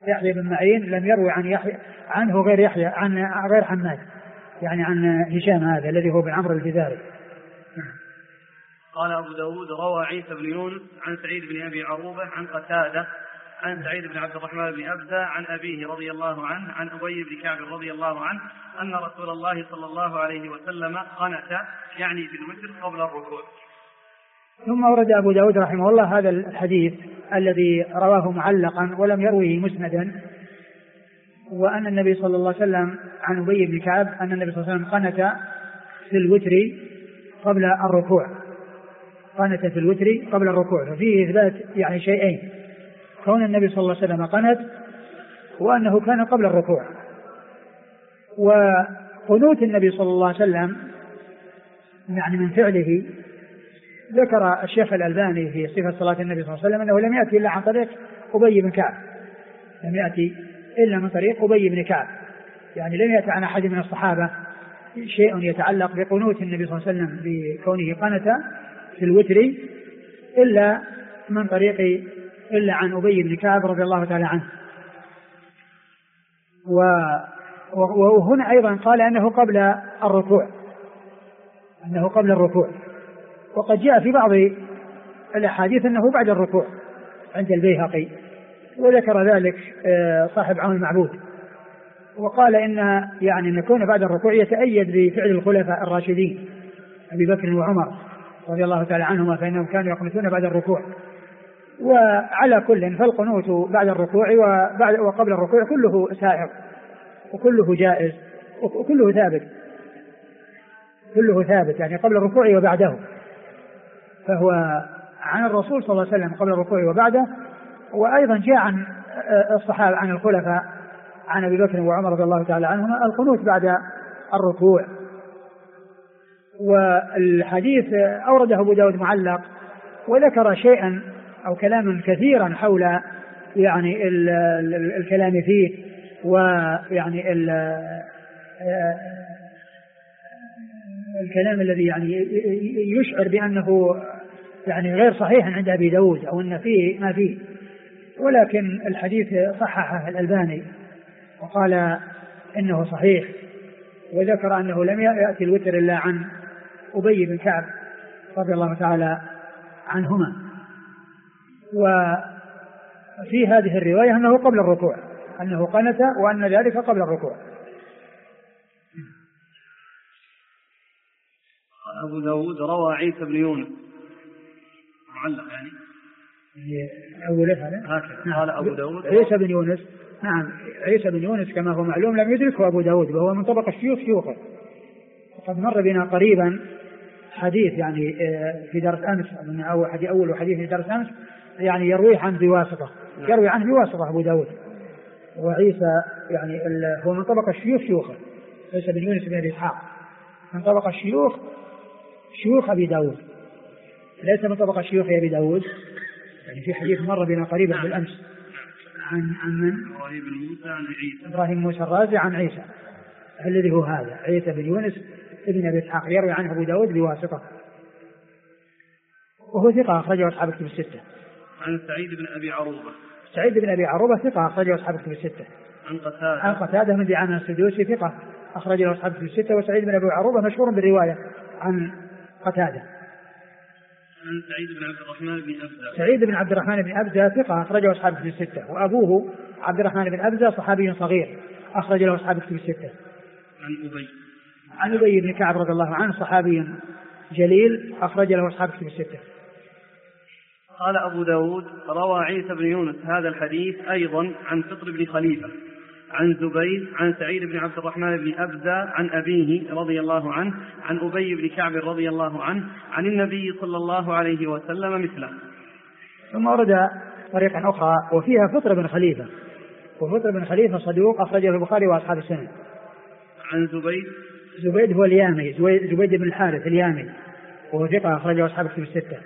يحيى بن معين لم يروي عن يحيى عنه غير يحيى عن غير حماد، يعني عن هشام هذا الذي هو بن عمرو الفزاري. قال أبو داود روى عيسى بن يونس عن سعيد بن أبي عروبة عن قتادة عن سعيد بن عبد الرحمن بن أبزة عن أبيه رضي الله عنه عن أبي بن كعب رضي الله عنه أن رسول الله صلى الله عليه وسلم قنت يعني في الوتر قبل الركوع. ثم ورد أبو داود رحمه الله هذا الحديث الذي رواه معلقا ولم يروه مسندا، وأن النبي صلى الله عليه وسلم عن أبي بن كعب أن النبي صلى الله عليه وسلم قنت في الوتر قبل الركوع، قنت في الوتر قبل الركوع. ففيه إثبات يعني شيئين: كون النبي صلى الله عليه وسلم قنت، وأنه كان قبل الركوع. وقنوت النبي صلى الله عليه وسلم يعني من فعله ذكر الشيخ الألباني في صفة صلاة النبي صلى الله عليه وسلم أنه لم يأتي إلا عن طريق أبي بن كعب، لم يأتي إلا من طريق أبي بن كعب، يعني لم يأتي عن أحد من الصحابة شيء يتعلق بقنوت النبي صلى الله عليه وسلم بكونه قنت في الوتر إلا من طريق إلا عن أبي بن كعب رضي الله تعالى عنه. وهنا أيضا قال أنه قبل الركوع، أنه قبل الركوع. وقد جاء في بعض الأحاديث أنه بعد الركوع عند البيهقي، وذكر ذلك صاحب عون المعبود، وقال إن يعني أن يكون بعد الركوع يتأيد بفعل الخلفاء الراشدين أبي بكر وعمر رضي الله تعالى عنهما، فإنهم كانوا يقنتون بعد الركوع. وعلى كل فالقنوت بعد الركوع وقبل الركوع كله سائغ وكله جائز وكله ثابت، كله ثابت يعني قبل الركوع وبعده، فهو عن الرسول صلى الله عليه وسلم قبل الركوع وبعده. وأيضا جاء عن الصحابة عن الخلفاء عن أبي بكر وعمر رضي الله تعالى عنهما القنوت بعد الركوع. والحديث أورده أبو داود معلق، وذكر شيئا أو كلاما كثيرا حول يعني الكلام فيه، ويعني الكلام الذي يعني يشعر بأنه يعني غير صحيح عند أبي داود أو أن فيه ما فيه، ولكن الحديث صححه الألباني وقال إنه صحيح، وذكر أنه لم يأتي الوتر إلا عن أبي بن كعب رضي الله تعالى عنهما. وفي هذه الرواية أنه قبل الركوع، أنه قنت وأن ذلك قبل الركوع. أبو داود روى عيسى بن يونس معلق يعني أول هذا هكذا قال أبو داود عيسى بن يونس. نعم، عيسى بن يونس كما هو معلوم لم يدركه أبو داود، وهو من طبق شيوخه. وقد مر بنا قريبا حديث يعني في درس أمس أو أول حديث في درس أمس يعني يرويه عنه بواسطة، يروي عنه بواسطة أبو داود. وعيسى يعني هو من طبق شيوخه، عيسى بن يونس بن أبي إسحاق من طبق شيوخ أبي داود، ليس من طبق شيوخ أبي داود. يعني في حديث مر بنا قريبا بالأمس عن من؟ إبراهيم موسى الرازي عن عيسى الذي هو هذا عيسى بن يونس ابن أبي إسحاق، يروي عنه أبو داود بواسطة، وهو ثقة أخرجه أصحاب الكتب الستة. عن سعيد بن أبي عروبة. سعيد بن أبي عروبة ثقة أخرجه أصحاب الكتب الستة. عن قتادة من دعامة السدوسي ثقة أخرجه أصحاب الكتب الستة. وسعيد بن أبي عروبة مشهور بالرواية عن قتادة. عن سعيد بن عبد الرحمن بن أبزة. سعيد بن عبد الرحمن بن أبزة ثقة أخرجه أصحاب الكتب الستة. وأبوه عبد الرحمن بن أبزة صحابي صغير أخرج له أصحاب الكتب الستة. عن أبي بن كعب رضي الله عنه صحابي جليل أخرج له أصحاب الكتب الستة. قال أبو داود روى عيسى بن يونس هذا الحديث أيضا عن فطر بن خليفة عن زبيد عن سعيد بن عبد الرحمن بن أبزة عن أبيه رضي الله عنه عن أبي بن كعب رضي الله عنه عن النبي صلى الله عليه وسلم مثله. ثم ورد طريقا أخرى وفيها فطر بن خليفة، وفطر بن خليفة صدوق أخرجه البخاري وأصحاب السنن. عن زبيد هو اليامي، زبيد بن الحارث اليامي، وهو ثقة أخرجه أصحاب الكتب الستة.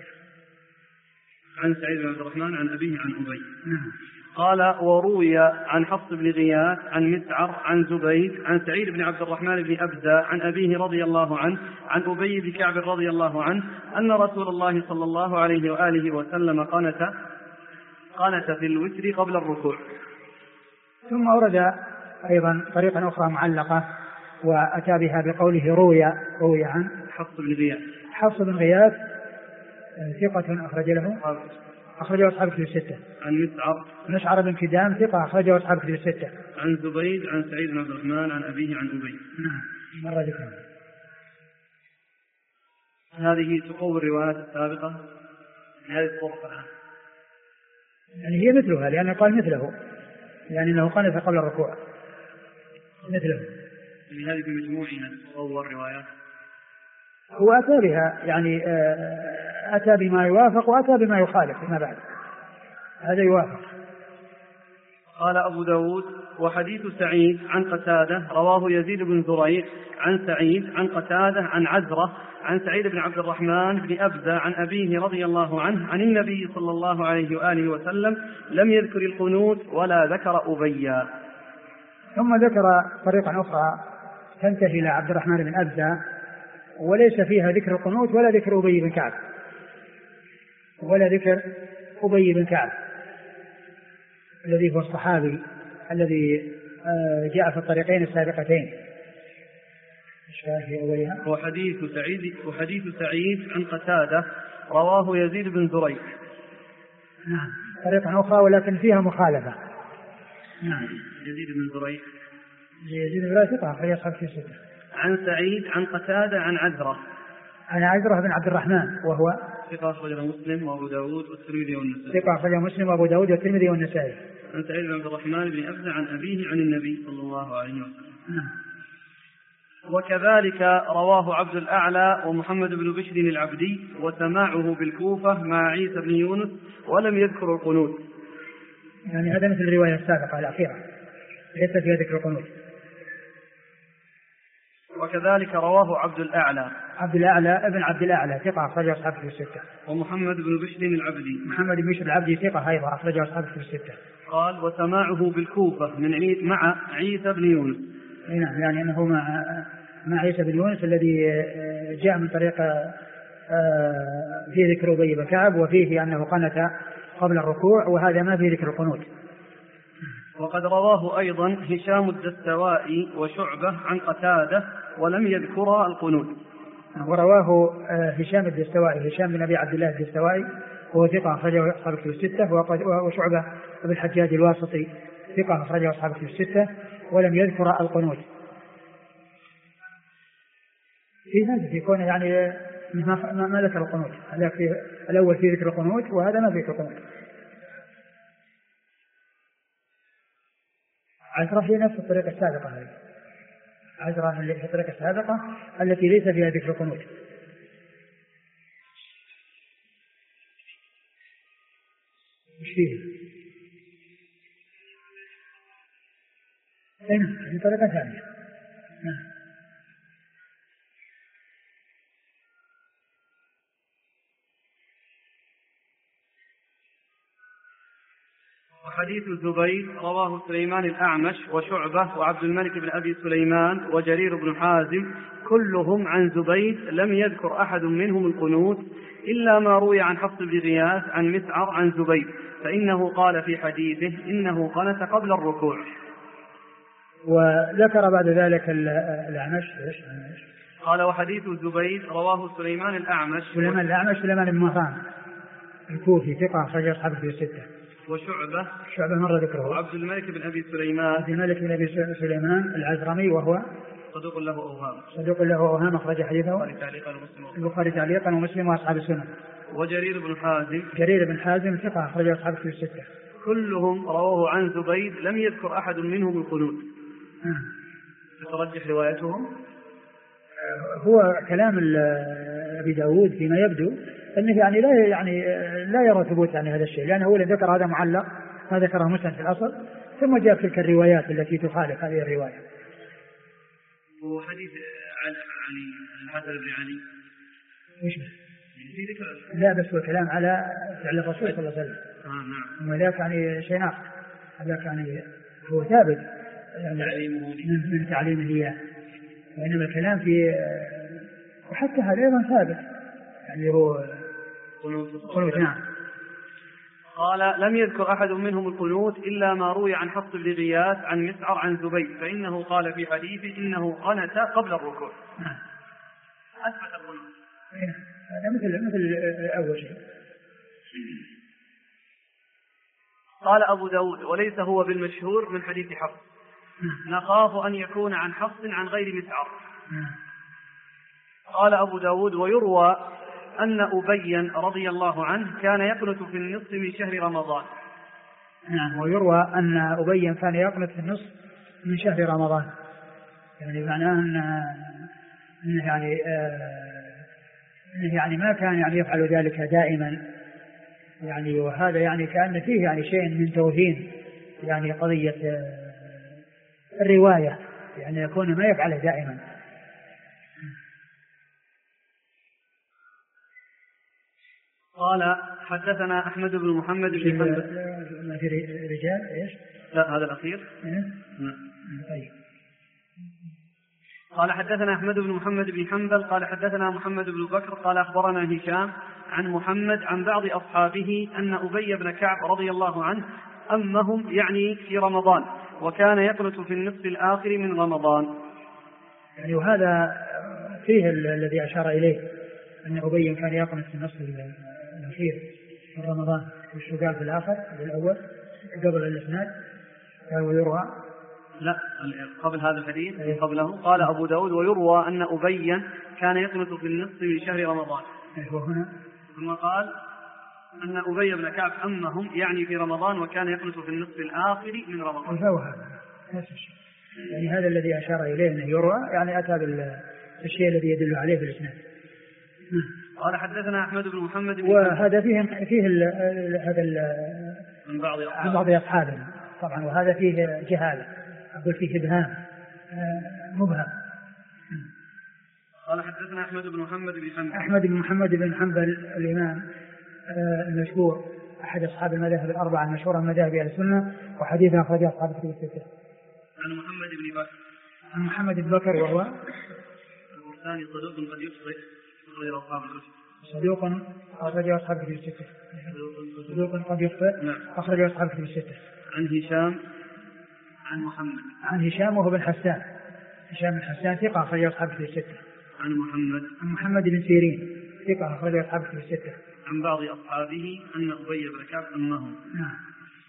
عن سعيد بن عبد الرحمن عن أبيه عن أبي. قال وروي عن حفص بن غياث عن مسعر عن زبيد عن سعيد بن عبد الرحمن بن أبزة عن أبيه رضي الله عنه عن أبي بن كعب رضي الله عنه أن رسول الله صلى الله عليه وآله وسلم قنت في الوتر قبل الركوع. ثم أورد أيضا طريقا أخرى معلقة وأتى بها بقوله روي عن حفص بن غياث ثقة أخرجه أصحاب كتب الستة. عن مسعر بن كدام ثقة أخرجه أصحاب كتب الستة. عن زبيد عن سعيد بن عبد الرحمن عن أبيه عن أبي. نعم مرة ذكرها. هذه تقوي الروايات السابقة هذه الطرق الآن يعني هي مثلها لأنه قال مثله يعني أنه قال قبل الركوع مثله. هذه بمجموعها تقوي الروايات. هو أتى بها يعني أتى بما يوافق وأتى بما يخالف فيما بعد هذا يوافق. قال أبو داود وحديث سعيد عن قتادة رواه يزيد بن زريع عن سعيد عن قتادة عن عزرة عن سعيد بن عبد الرحمن بن أبزة عن أبيه رضي الله عنه عن النبي صلى الله عليه وآله وسلم لم يذكر القنوت ولا ذكر أبيا. ثم ذكر طريقا أخرى تنتهي إلى عبد الرحمن بن أبزة وليس فيها ذكر القنوت ولا ذكر أبي بن كعب الذي هو الصحابي الذي جاء في الطريقين السابقتين. وحديث سعيد عن قتادة رواه يزيد بن زريع. نعم طريقة أخرى ولكن فيها مخالفة. نعم يزيد بن زريع ثقة أخرج أصحاب كتب الستة. عن سعيد عن قتادة عن عزرة بن عبد الرحمن وهو ثقة أخرجه مسلم وأبو داود والترمذي والنسائي. ثقة أخرجه مسلم وأبو داود والترمذي والنسائي. عن سعيد بن عبد الرحمن بن أبزة عن أبيه عن النبي صلى الله عليه وسلم. وكذلك رواه عبد الأعلى ومحمد بن بشر العبدي وسماعه بالكوفة مع عيسى بن يونس ولم يذكر القنوت. يعني هذا مثل الرواية السابقة الأخيرة ليس فيها ذكر القنوت. وكذلك رواه عبد الأعلى ابن عبد الأعلى ثقة أخرجه أصحاب كتب الستة. ومحمد بن بشر العبدي ثقة أيضا أخرجه أصحاب كتب الستة. قال وسماعه بالكوفة مع عيسى بن يونس. نعم يعني أنه مع عيسى بن يونس الذي جاء من طريق في ذكر أبي بن كعب وفيه أنه قنت قبل الركوع وهذا ما في ذكر القنوت. وقد رواه أيضا هشام الدستوائي وشعبة عن قتادة ولم يذكر القنوت. ورواه هشام الدستوائي هشام بن أبي عبد الله الدستوائي وهو ثقة أخرجه أصحاب الكتب الستة. وشعبة بن الحجاج الواسطي ثقة أخرجه أصحاب الكتب الستة ولم يذكر القنوت. في هذا يكون يعني ما ذكر القنوت. الأول في ذكر القنوت وهذا ما في ذكر القنوت. عشرة في نفس الطريقة السابقة هذه. عشرة في الطريقة السابقة التي ليس فيها ذكر القنوت. مش فيه؟ هذه طريقة ثانية. وحديث الزبيد رواه سليمان الأعمش وشعبة وعبد الملك بن أبي سليمان وجرير بن حازم كلهم عن زبيد لم يذكر أحد منهم القنوت إلا ما روي عن حفص بن غياث عن مسعر عن زبيد فإنه قال في حديثه إنه قنت قبل الركوع. وذكر بعد ذلك الأعمش. قال وحديث الزبيد رواه سليمان الأعمش سليمان بن مهران الكوفي ثقة أخرجه أصحاب الكتب الستة. وشعبة مرة ذكره. وعبد الملك بن أبي سليمان العزرمي وهو صدوق له أوهام أخرج حديثه البخاري تعليقا ومسلم وأصحاب السنن. وجرير بن حازم ثقة أخرج أصحاب الكتب الستة. كلهم رواه عن زبيد لم يذكر أحد منهم القنوت. تترجح روايتهم. هو كلام أبي داود فيما يبدو أنه لا يرى ثبوت عن هذا الشيء لأنه أولا ذكر هذا معلق ما ذكره مسلم في الأصل ثم جاء تلك الروايات التي تخالف هذه الرواية. وحديث علي الحسن بن علي لا بس هو كلام على فعل الرسول صلى الله عليه وسلم. نعم. وذاك يعني شيء آخر. هذاك يعني هو ثابت من تعليمه إياه وإنما الكلام في وحتى هذا أيضا ثابت يعني هو قنوت. نعم. قال لم يذكر أحد منهم القنوت إلا ما روي عن حفص بن غياث عن مسعر عن زبيد فإنه قال في حديثه إنه قنت قبل الركوع. أثبت القنوت. هذا مثل أول شيء. قال أبو داود وليس هو بالمشهور من حديث حفص نخاف أن يكون عن حفص عن غير مسعر. قال أبو داود ويروى أن أبيا رضي الله عنه كان يقنت في النصف من شهر رمضان. ويروى أن أبيا كان يقنت في النصف من شهر رمضان، يعني معناه أنه يعني ما كان يعني يفعل ذلك دائما، يعني وهذا يعني كأن فيه يعني شيء من توهين يعني قضية الرواية، يعني يكون ما يفعله دائما. قال حدثنا أحمد بن محمد بن حنبل. ما في رجال إيش؟ لا هذا الأخير. طيب. قال حدثنا أحمد بن محمد بن حنبل قال حدثنا محمد بن بكر قال أخبرنا هشام عن محمد عن بعض أصحابه أن أبي بن كعب رضي الله عنه أمهم يعني في رمضان وكان يقنت في النصف الآخر من رمضان. يعني وهذا فيه الذي أشار إليه أن أبي كان يقنت في النصف الأخير من رمضان، وش قال في الآخر في الأول قبل الإسناد قال ويروى لا قبل هذا الحديث قبله. قال أبو داود ويروى أن أبيا كان يقنت في النصف من شهر رمضان. وهنا ثم قال أن أبي بن كعب أمهم يعني في رمضان وكان يقنت في النصف الآخر من رمضان. فهو هذا يعني هذا الذي أشار إليه أنه يروى يعني أتى بالشيء الذي يدل عليه في الإسناد. قال حدثنا أحمد بن محمد وهذا فيه هذا من بعض أصحابنا طبعا، وهذا فيه جهالة، أقول فيه إبهام مبهم. قال حدثنا أحمد بن محمد بن حنبل. أحمد بن محمد بن حنبل الإمام المشهور أحد أصحاب المذاهب الأربعة المشهورة من مذاهب أهل السنة، وحديثنا أخرجه أصحاب الكتب الستة. عن محمد بن بكر. عن محمد بن بكر وهو البرساني صدوق قد يخطئ غير أصحاب الكتب. صدوق أخرجه أصحاب الكتب الستة. صدوق قد يخطئ أخرجه أصحاب الكتب الستة. عن هشام عن محمد. عن هشام وهو بن حسان. هشام بن حسان ثقة أخرجه أصحاب الكتب الستة. عن محمد. عن محمد بن سيرين ثقة أخرجه أصحاب الكتب الستة. عن بعض أصحابه أن أبي بن كعب أمهم. نعم.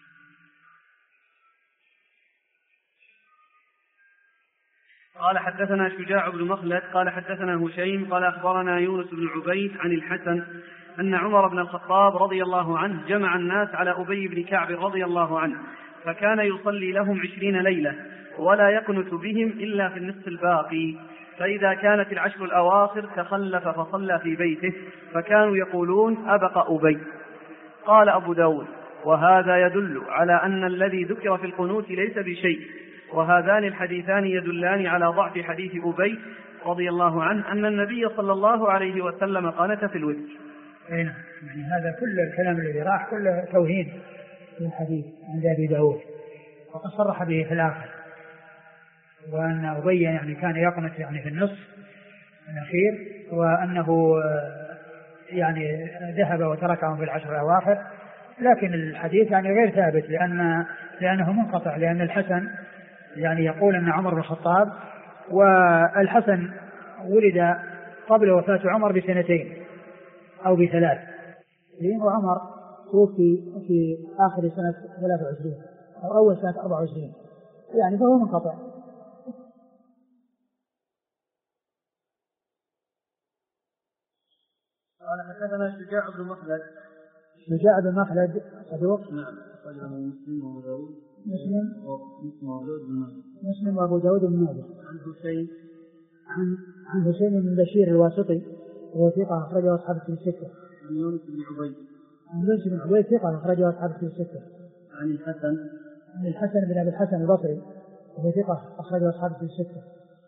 قال حدثنا شجاع بن مخلد قال حدثنا هشيم قال أخبرنا يونس بن عبيد عن الحسن أن عمر بن الخطاب رضي الله عنه جمع الناس على أبي بن كعب رضي الله عنه فكان يصلي لهم 20 ليلة ولا يقنت بهم إلا في النصف الباقي، فإذا كانت العشر الأواخر تخلف فصلى في بيته فكانوا يقولون أبق أبي. قال أبو داود وهذا يدل على أن الذي ذكر في القنوت ليس بشيء، وهذان الحديثان يدلان على ضعف حديث أبي رضي الله عنه أن النبي صلى الله عليه وسلم قنت في الوتر. يعني هذا كل الكلام الذي راح كله توهين في الحديث عند أبي داود، وقد صرح به في الآخر، وأن أبي يعني كان يقنت يعني في النصف الأخير، وأنه يعني ذهب وتركهم في العشر الأواخر، لكن الحديث يعني غير ثابت لأنه منقطع، لأن الحسن يعني يقول أن عمر بن الخطاب، والحسن ولد قبل وفاة عمر ب2 أو ب3، وعمر توفي في آخر سنة 23 أو أول سنة 24، يعني فهو منقطع. قال حدثنا شجاع بن مخلد. شجاع بن مخلد صدوق. نعم. مسلم وأبو داود بن ماجه. عن حسين بن بشير الواسطي وهو ثقة أخرجه أصحاب الكتب الستة. عن يونس بن عبيد. عن يونس بن عبيد ثقة أخرجه أصحاب الكتب الستة. عن الحسن. عن الحسن بن أبي الحسن البصري وهو ثقة أخرجه أصحاب الكتب الستة.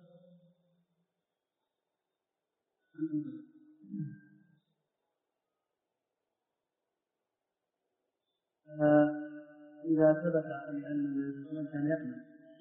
إذا ثبت أن الإنسان كان يقنع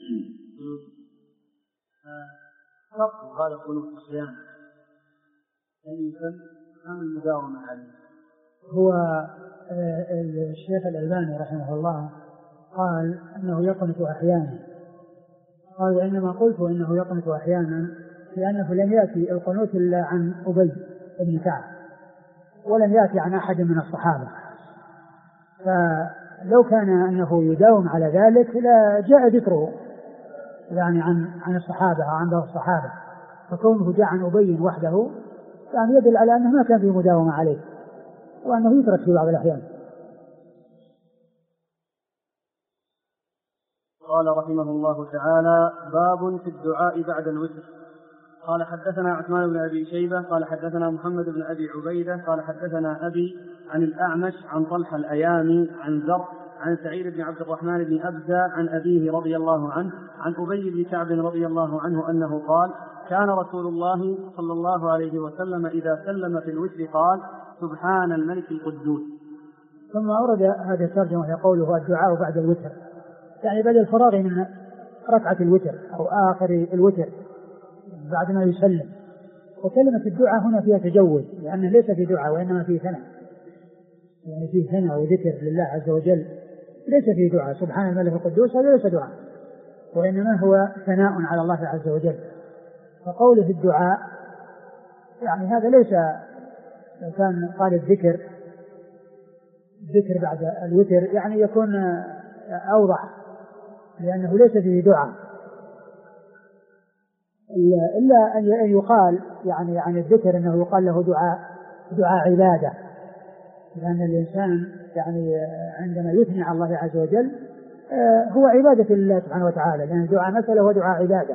خط هذا قلوب الصيام الإنسان عن المداومة عليه، هو الشيخ الألباني رحمه الله قال أنه يقنط أحيانا، قال وإنما قلت إنه يقنط أحيانا لأنه لم يأتي القنوت إلا عن أبي بن كعب ولم يأتي عن أحد من الصحابة، فلو كان أنه يداوم على ذلك لا جاء ذكره يعني عن الصحابة أو عن بعض الصحابة، فكونه جاء عن أبي وحده يعني يدل على أنه ما كان في مداومة عليه وأنه يترك في بعض الأحيان. قال رحمه الله تعالى: باب في الدعاء بعد الوتر. قال حدثنا عثمان بن أبي شيبة قال حدثنا محمد بن أبي عبيدة قال حدثنا أبي عن الأعمش عن طلحة الأيامي عن زر عن سعيد بن عبد الرحمن بن أبزة عن أبيه رضي الله عنه عن أبي بن كعب رضي الله عنه أنه قال: كان رسول الله صلى الله عليه وسلم إذا سلم في الوتر قال: سبحان الملك القدوس. ثم أورد هذا الترجمة وهي قوله الدعاء بعد الوتر، يعني بعد الفراغ من ركعة الوتر أو آخر الوتر بعد ما يسلم. وكلمة الدعاء هنا فيها تجوز لأنه ليس في دعاء وإنما فيه ثناء، يعني فيه ثناء وذكر لله عز وجل، ليس فيه دعاء. سبحان الملك القدوس هذا ليس دعاء وإنما هو ثناء على الله عز وجل. فقوله الدعاء يعني هذا ليس، لو كان قال الذكر بعد الوتر يعني يكون أوضح لأنه ليس فيه دعاء، إلا أن يقال يعني عن الذكر أنه يقال له دعاء عبادة، لأن الإنسان يعني عندما يثني على الله عز وجل هو عبادة لله سبحانه وتعالى، لأن الدعاء مثلا هو دعاء عبادة،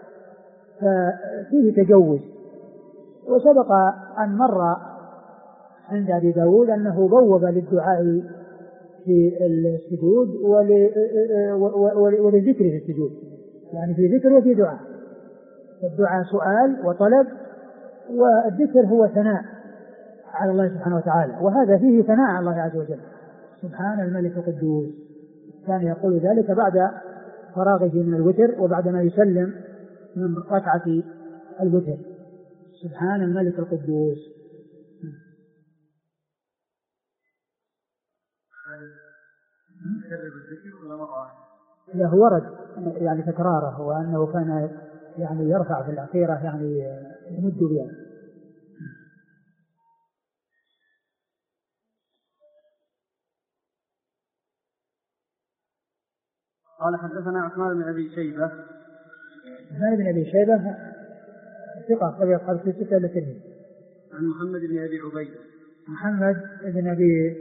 ففيه تجوز. وسبق أن مر عند أبي داود أنه بوب للدعاء في السجود وللذكر في السجود، يعني في ذكر وفي دعاء. الدعاء سؤال وطلب، والذكر هو ثناء على الله سبحانه وتعالى، وهذا فيه ثناء على الله عز وجل. سبحان الملك القدوس كان يقول ذلك بعد فراغه من الوتر وبعد ما يسلم من ركعة الوتر. سبحان الملك القدوس. له ورد يعني تكراره، وأنه كان يعني يرفع في الأخيرة يعني يمد بها. قال حدثنا عثمان بن أبي شيبة. عثمان بن أبي شيبة ثقة قال في ستة لكنه. عن محمد بن أبي عبيد. محمد بن أبي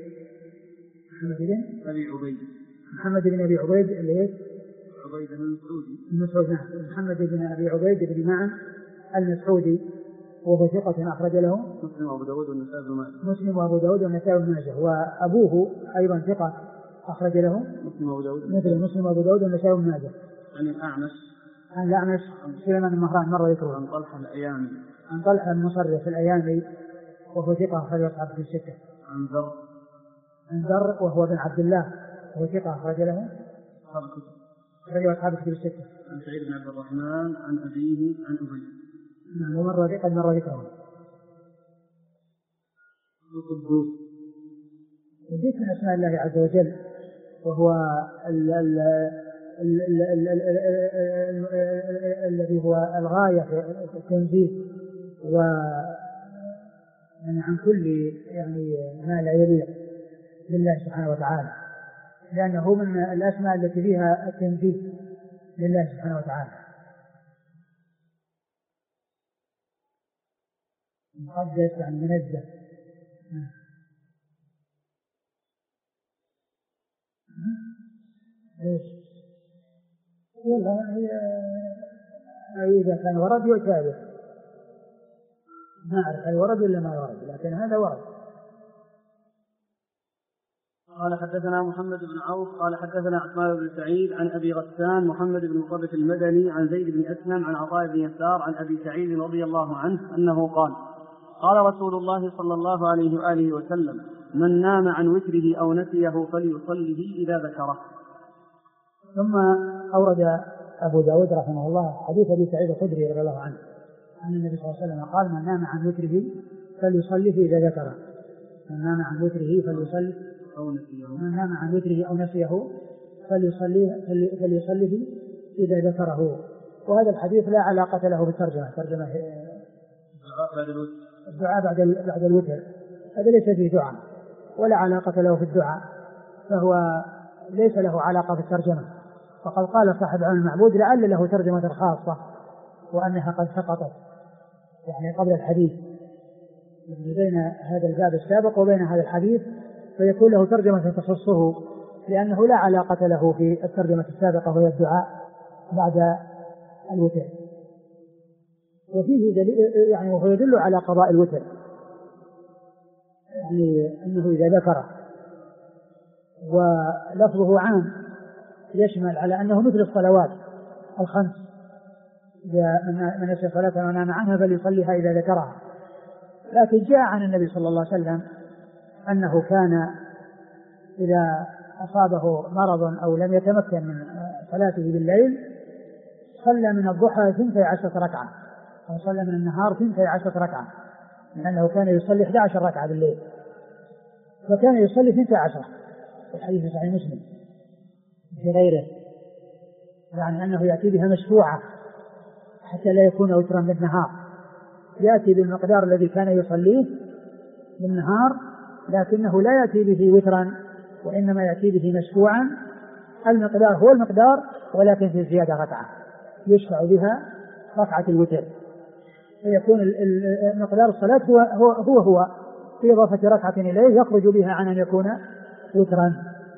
عبيد اللي عبيد المسعودي. محمد بن أبي عبيد بن معن المسعودي، وهو ثقة أخرج له مسلم وأبو داود والنسائي بن ماجه. وأبوه أيضا ثقة أخرج له مسلم وأبو داود والنسائي بن ماجه. عن الأعمش سليمان المهران مر ذكره. عن طلحة الأيامي. عن طلحة المصرف الأيامي وهو ثقة أخرج أصحاب في الستة. عن ذر وهو بن عبد الله وهو ثقة أخرج له أصحاب في الستة. عن سعيد بن عبد الرحمن عن أبيه عن أبي. ومر ذكره. القدوس ذكر من أسماء الله عز وجل، وهو الذي هو الغاية في التنزيه يعني عن كل يعني ما لا يليق لله سبحانه وتعالى، لأنه من الأسماء التي فيها التنزيه لله سبحانه وتعالى. مقدس عن منزه. إذا كان ورد يتابع، ما أعرف هل ورد ولا ما ورد، لكن هذا ورد. قال حدثنا محمد بن عوف قال حدثنا عثمان بن سعيد عن أبي غسان محمد بن مطرف المدني عن زيد بن أسلم عن عطاء بن يسار عن أبي سعيد رضي الله عنه أنه قال: قال رسول الله صلى الله عليه وآله وسلم: من نام عن وتره أو نسيه فليصله إذا ذكره. ثم أورد أبو داود رحمه الله حديث أبي سعيد الخدري رضي الله عنه أن النبي صلى الله عليه وسلم قال: من نام عن وتره فليصله إذا ذكره. من نام عن وتره فليصلي من نام عن وتره أو نسيه فليصلي إذا ذكره. وهذا الحديث لا علاقة له بالترجمة. ترجمة الدعاء بعد الوتر هذا ليس فيه دعاء ولا علاقة له في الدعاء، فهو ليس له علاقة بالترجمة. فقد قال صاحب علم المعبود لعل له ترجمة خاصة وأنها قد سقطت يعني قبل الحديث بين هذا الباب السابق وبين هذا الحديث، فيكون له ترجمة تخصه لأنه لا علاقة له في الترجمة السابقة وهي الدعاء بعد الوتر. وفيه دليل يعني وهو يدل على قضاء الوتر، يعني أنه إذا ذكره، ولفظه عام يشمل على أنه مثل الصلوات الخمس، إذا من نسي صلاة ونام عنها فليصليها إذا ذكرها. لكن جاء عن النبي صلى الله عليه وسلم أنه كان إذا أصابه مرض أو لم يتمكن من صلاته بالليل صلى من الضحى 12 ركعة أو صلى من النهار 12 ركعة، لأنه كان يصلي 11 ركعة بالليل فكان يصلي 12 في الحديث صحيح مسلم في غيره، يعني أنه يأتي بها مشفوعة حتى لا يكون وترا بالنهار، يأتي بالمقدار الذي كان يصليه بالنهار لكنه لا يأتي به وترا وإنما يأتي به مشفوعا، المقدار هو المقدار ولكن في زيادة ركعة يشفع بها ركعة الوتر، فيكون مقدار الصلاة هو في إضافة ركعة إليه يخرج بها عن أن يكون وترا.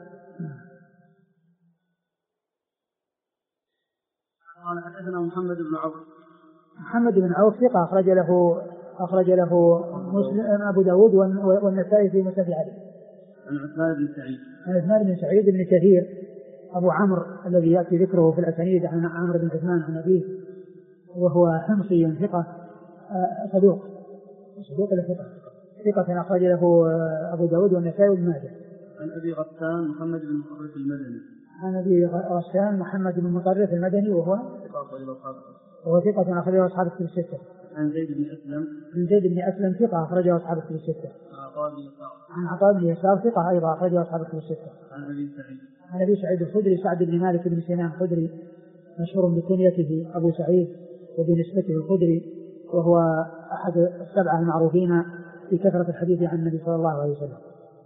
قال حدثنا محمد بن عوف. محمد بن عوف ثقة أخرج له مسلم أبو داود والنسائي في مسند علي. عن عثمان بن سعيد. عن عثمان بن سعيد بن كثير أبو عمرو الذي يأتي ذكره في الأسانيد عن عمرو بن عثمان عن أبيه، وهو حمصي ثقة صدوق ثقة أخرج له أبو داود والنسائي وابن ماجه. عن أبي غسان محمد بن مطرف المدني. عن أبي غسان محمد بن مطرف المدني وهو ثقة أخرجه أصحاب الكتب الستة. عن زيد بن أسلم. عن زيد بن أسلم ثقة أخرجه أصحاب الكتب الستة. عن عطاء بن يسار ثقة أيضا أخرجه أصحاب الكتب الستة. عن أبي سعيد الخدري سعد بن مالك بن سنان الخدري مشهور بكنيته أبو سعيد وبنسبته الخدري، وهو أحد السبعة المعروفين في كثرة الحديث عن النبي صلى الله عليه وسلم.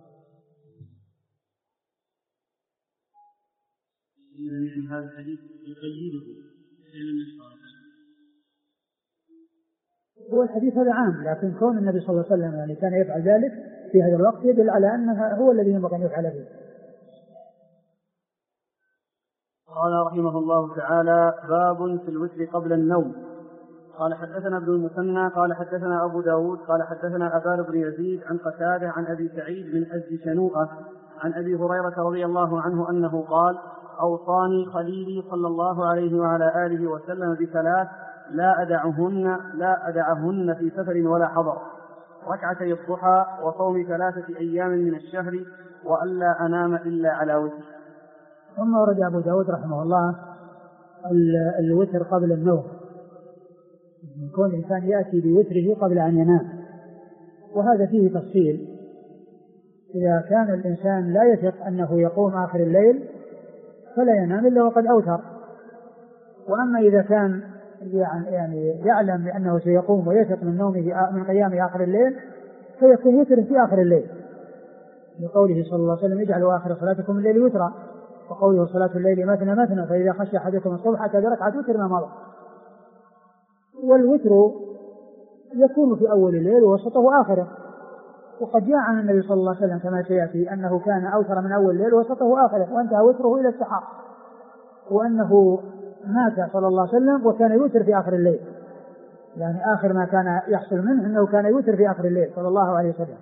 هذا الحديث يقيده هو الحديث هذا عام، لكن كون النبي صلى الله عليه وسلم يعني كان يفعل ذلك في هذا الوقت يدل على أنه هو الذي ينبغي أن يفعل به. قال رحمه الله تعالى: باب في الوتر قبل النوم. قال حدثنا ابن المثنى قال حدثنا أبو داود قال حدثنا أبان بن يزيد عن قتادة عن أبي سعيد من أزد شنوءة عن أبي هريرة رضي الله عنه أنه قال: أوصاني خليلي صلى الله عليه وعلى آله وسلم بثلاث لا أدعهن في سفر ولا حضر: ركعتي الضحى وصوم 3 أيام من الشهر وألا أنام إلا على وتر. ثم ورد أبو داود رحمه الله الوتر قبل النوم، يكون الإنسان يأتي بوتره قبل أن ينام، وهذا فيه تفصيل. إذا كان الإنسان لا يثق أنه يقوم آخر الليل فلا ينام إلا وقد أوتر، وأما إذا كان يعني يعلم بأنه سيقوم ويثق من نومه من قيام آخر الليل فيكون وتر في آخر الليل، لقوله صلى الله عليه وسلم: اجعلوا آخر صلاتكم الليل وترا، وقوله صلاة الليل مثنى مثنى فإذا خشي أحدكم الصبح ركعة وتر ما مضى. والوتر يكون في أول الليل ووسطه وآخره، وقد جاء عن النبي صلى الله عليه وسلم كما سيأتي أنه كان أوتر من أول الليل ووسطه وآخره وانتهى وتره إلى السحر، وأنه مات صلى الله عليه وسلم وكان يوتر في آخر الليل، يعني آخر ما كان يحصل منه أنه كان يوتر في آخر الليل صلى الله عليه وسلم.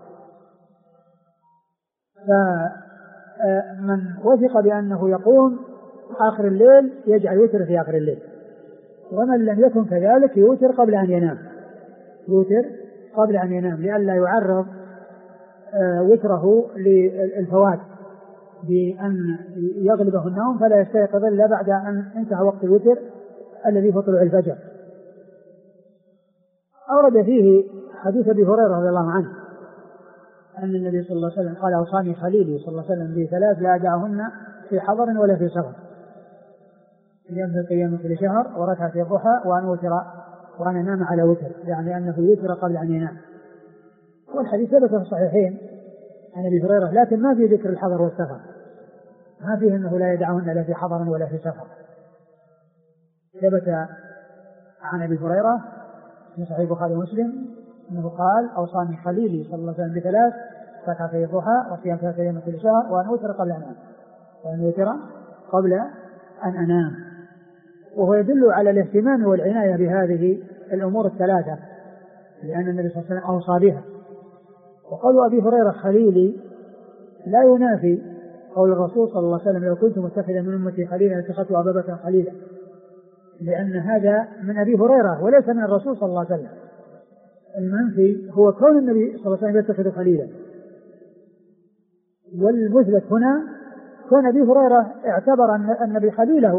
فمن وثق بأنه يقوم آخر الليل يجعل يوتر في آخر الليل، ومن لم يكن كذلك يوتر قبل أن ينام لئلا يعرض وتره للفوات بأن يغلبه النوم فلا يستيقظ إلا بعد أن انتهى وقت الوتر الذي هو طلوع الفجر. أورد فيه حديث أبي هريرة رضي الله عنه أن النبي صلى الله عليه وسلم قال أوصاني خليلي صلى الله عليه وسلم بثلاث لا أدعهن في حضر ولا في سفر: ينفق أيام كل شهر، وركعة الضحى، وأن أوتر وأن أنام على وتر، يعني أنه يوتر قبل أن ينام. والحديث ثبت في الصحيحين عن أبي هريرة، لكن ما في ذكر الحضر والسفر، ما فيه أنه لا يدعهن لا في حضر ولا في سفر. ثبت عن أبي هريرة في صحيح البخاري ومسلم أنه قال أوصاني خليلي صلى الله عليه وسلم بثلاث: ركعتي الضحى، وصيام 3 أيام كل شهر، وأن أوتر قبل أن أنام. وهو يدل على الاهتمام والعناية بهذه الأمور الثلاثة، لأن النبي صلى الله عليه وسلم أوصى بها. وقول أبي هريرة خليلي لا ينافي قول الرسول صلى الله عليه وسلم: لو كنت متخذا من أمتي خليلا لاتخذت أبا بكر خليلا، لأن هذا من أبي هريرة وليس من الرسول صلى الله عليه وسلم. المنفي هو كون النبي صلى الله عليه وسلم يتخذ خليلا، والمثبت هنا كون أبي هريرة اعتبر أن النبي خليله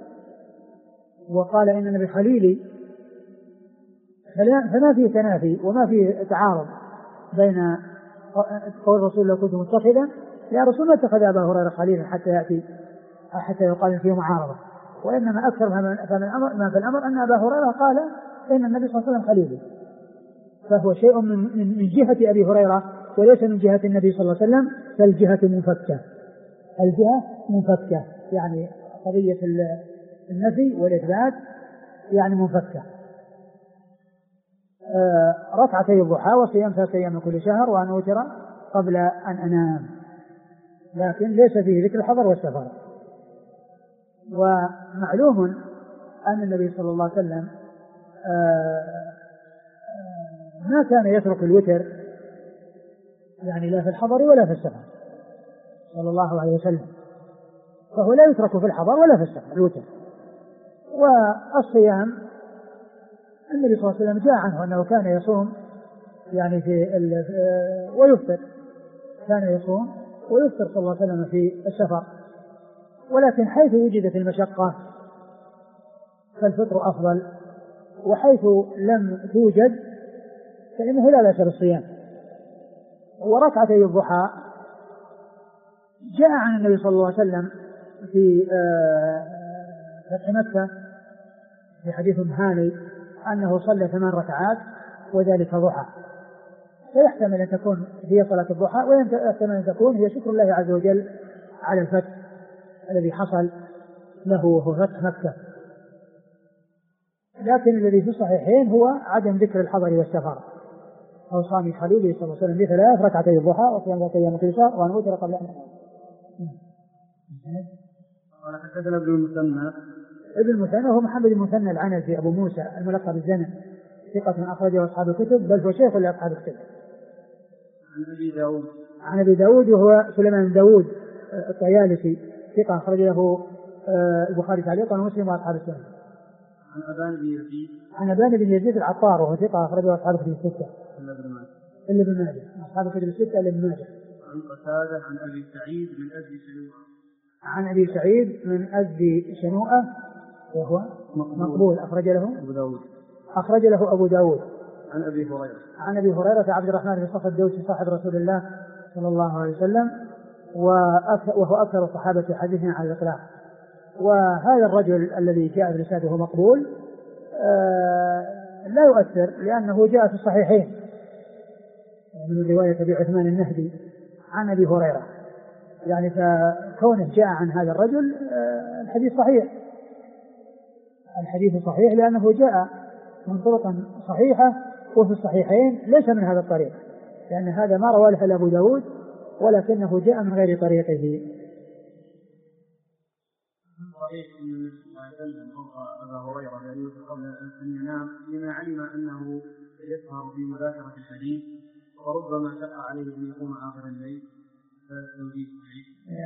وقال إن النبي خليلي، فما فيه تنافي وما فيه تعارض بين قول الرسول: لو كنت متخذا، يا رسول ما اتخذ أبا هريرة خليلا حتى يقال فيه معارضة، وإنما أكثر ما في الأمر أن أبا هريرة قال إن النبي صلى الله عليه وسلم خليله، فهو شيء من جهة أبي هريرة وليس من جهة النبي صلى الله عليه وسلم، فالجهة منفكة، يعني قضية النفي والإثبات يعني منفكة. ركعتي الضحى، وصيام 3 أيام من كل شهر، وأن أوتر قبل أن أنام، لكن ليس فيه ذكر الحضر والسفر. ومعلوم أن النبي صلى الله عليه وسلم ما كان يترك الوتر، يعني لا في الحضر ولا في السفر صلى الله عليه وسلم، فهو لا يترك في الحضر ولا في السفر الوتر. والصيام النبي صلى الله عليه وسلم جاء عنه أنه كان يصوم يعني ويفطر، كان يصوم ويفطر صلى الله عليه وسلم في السفر، ولكن حيث وجدت المشقة فالفطر أفضل، وحيث لم توجد فإنه لا بأس بالصيام. وركعتي الضحى جاء عن النبي صلى الله عليه وسلم في فتح مكة في حديث هاني أنه صلى 8 ركعات وذلك ضحى، فيحتمل أن تكون هي صلاة الضحى، ويحتمل أن تكون هي شكر الله عز وجل على الفتح الذي حصل له وهو فتح مكة. لكن الذي في الصحيحين هو عدم ذكر الحضر والسفر. أوصاني خليلي صلى الله عليه وسلم ب3: ركعتي الضحى، وصيام 3 أيام كل شهر، وأن أوتر قبل أن أنام. قال حدثنا ابن المثنى هو محمد بن المثنى العنزي أبو موسى الملقب بالزنا، ثقة أخرجه أصحاب الكتب، بل هو شيخ لأصحاب الكتب. عن أبي داود وهو سليمان بن داود الطيالسي، ثقة أخرج له البخاري تعليقا ومسلم وأصحاب السنة. عن أبان بن يزيد العطار وهو ثقة أخرجه أصحاب الكتب الستة إلا ابن ماجه، أصحاب الكتب الستة إلا ابن ماجه. عن قتادة عن أبي سعيد من أزد شنوءة، عن أبي سعيد من أزد شنوءة وهو مقبول، أخرج له أبو داود. عن أبي هريرة عبد الرحمن بن صخر الدوسي صاحب رسول الله صلى الله عليه وسلم، وهو أكثر الصحابة حديثا على الإطلاق. وهذا الرجل الذي جاء برسالته مقبول لا يؤثر، لأنه جاء في الصحيحين من رواية أبي عثمان النهدي عن أبي هريرة، يعني فكونه جاء عن هذا الرجل الحديث صحيح لأنه جاء من طرق صحيحة، وفي الصحيحين ليس من هذا الطريق، لأن هذا ما رواه له أبو داود، ولكنه جاء من غير طريقه. صحيح أن النبي صلى الله عليه وسلم أبا هريرة لأنه قبل أن ينام لما علم أنه يسهر في مذاكرة الحديث، وربما شق عليه أن يقوم آخر الليل، فالتوجيه صحيح.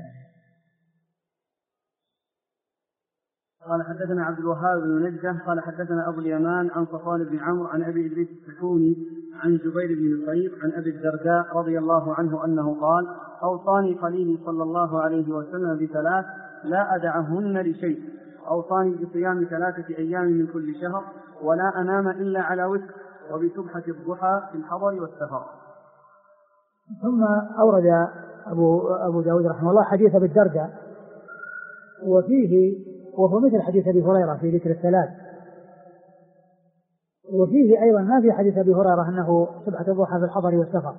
قال حدثنا عبد الوهاب بن نجدة قال حدثنا أبو اليمان عن صفوان بن عمرو عن أبي إدريس السكوني عن جبير بن نصير عن أبي الدرداء رضي الله عنه أنه قال: أوصاني خليلي صلى الله عليه وسلم ب3 لا أدعهن لشيء: أوصاني بصيام 3 أيام من كل شهر، ولا أنام إلا على وتر، وبسبحة الضحى في الحضر والسفر. ثم أورد أبو داود رحمه الله حديث أبي الدرداء، وهو مثل حديث أبي هريرة في ذكر الثلاث، وفيه أيضا ما في حديث أبي هريرة أنه سبحة الضحى في الحضر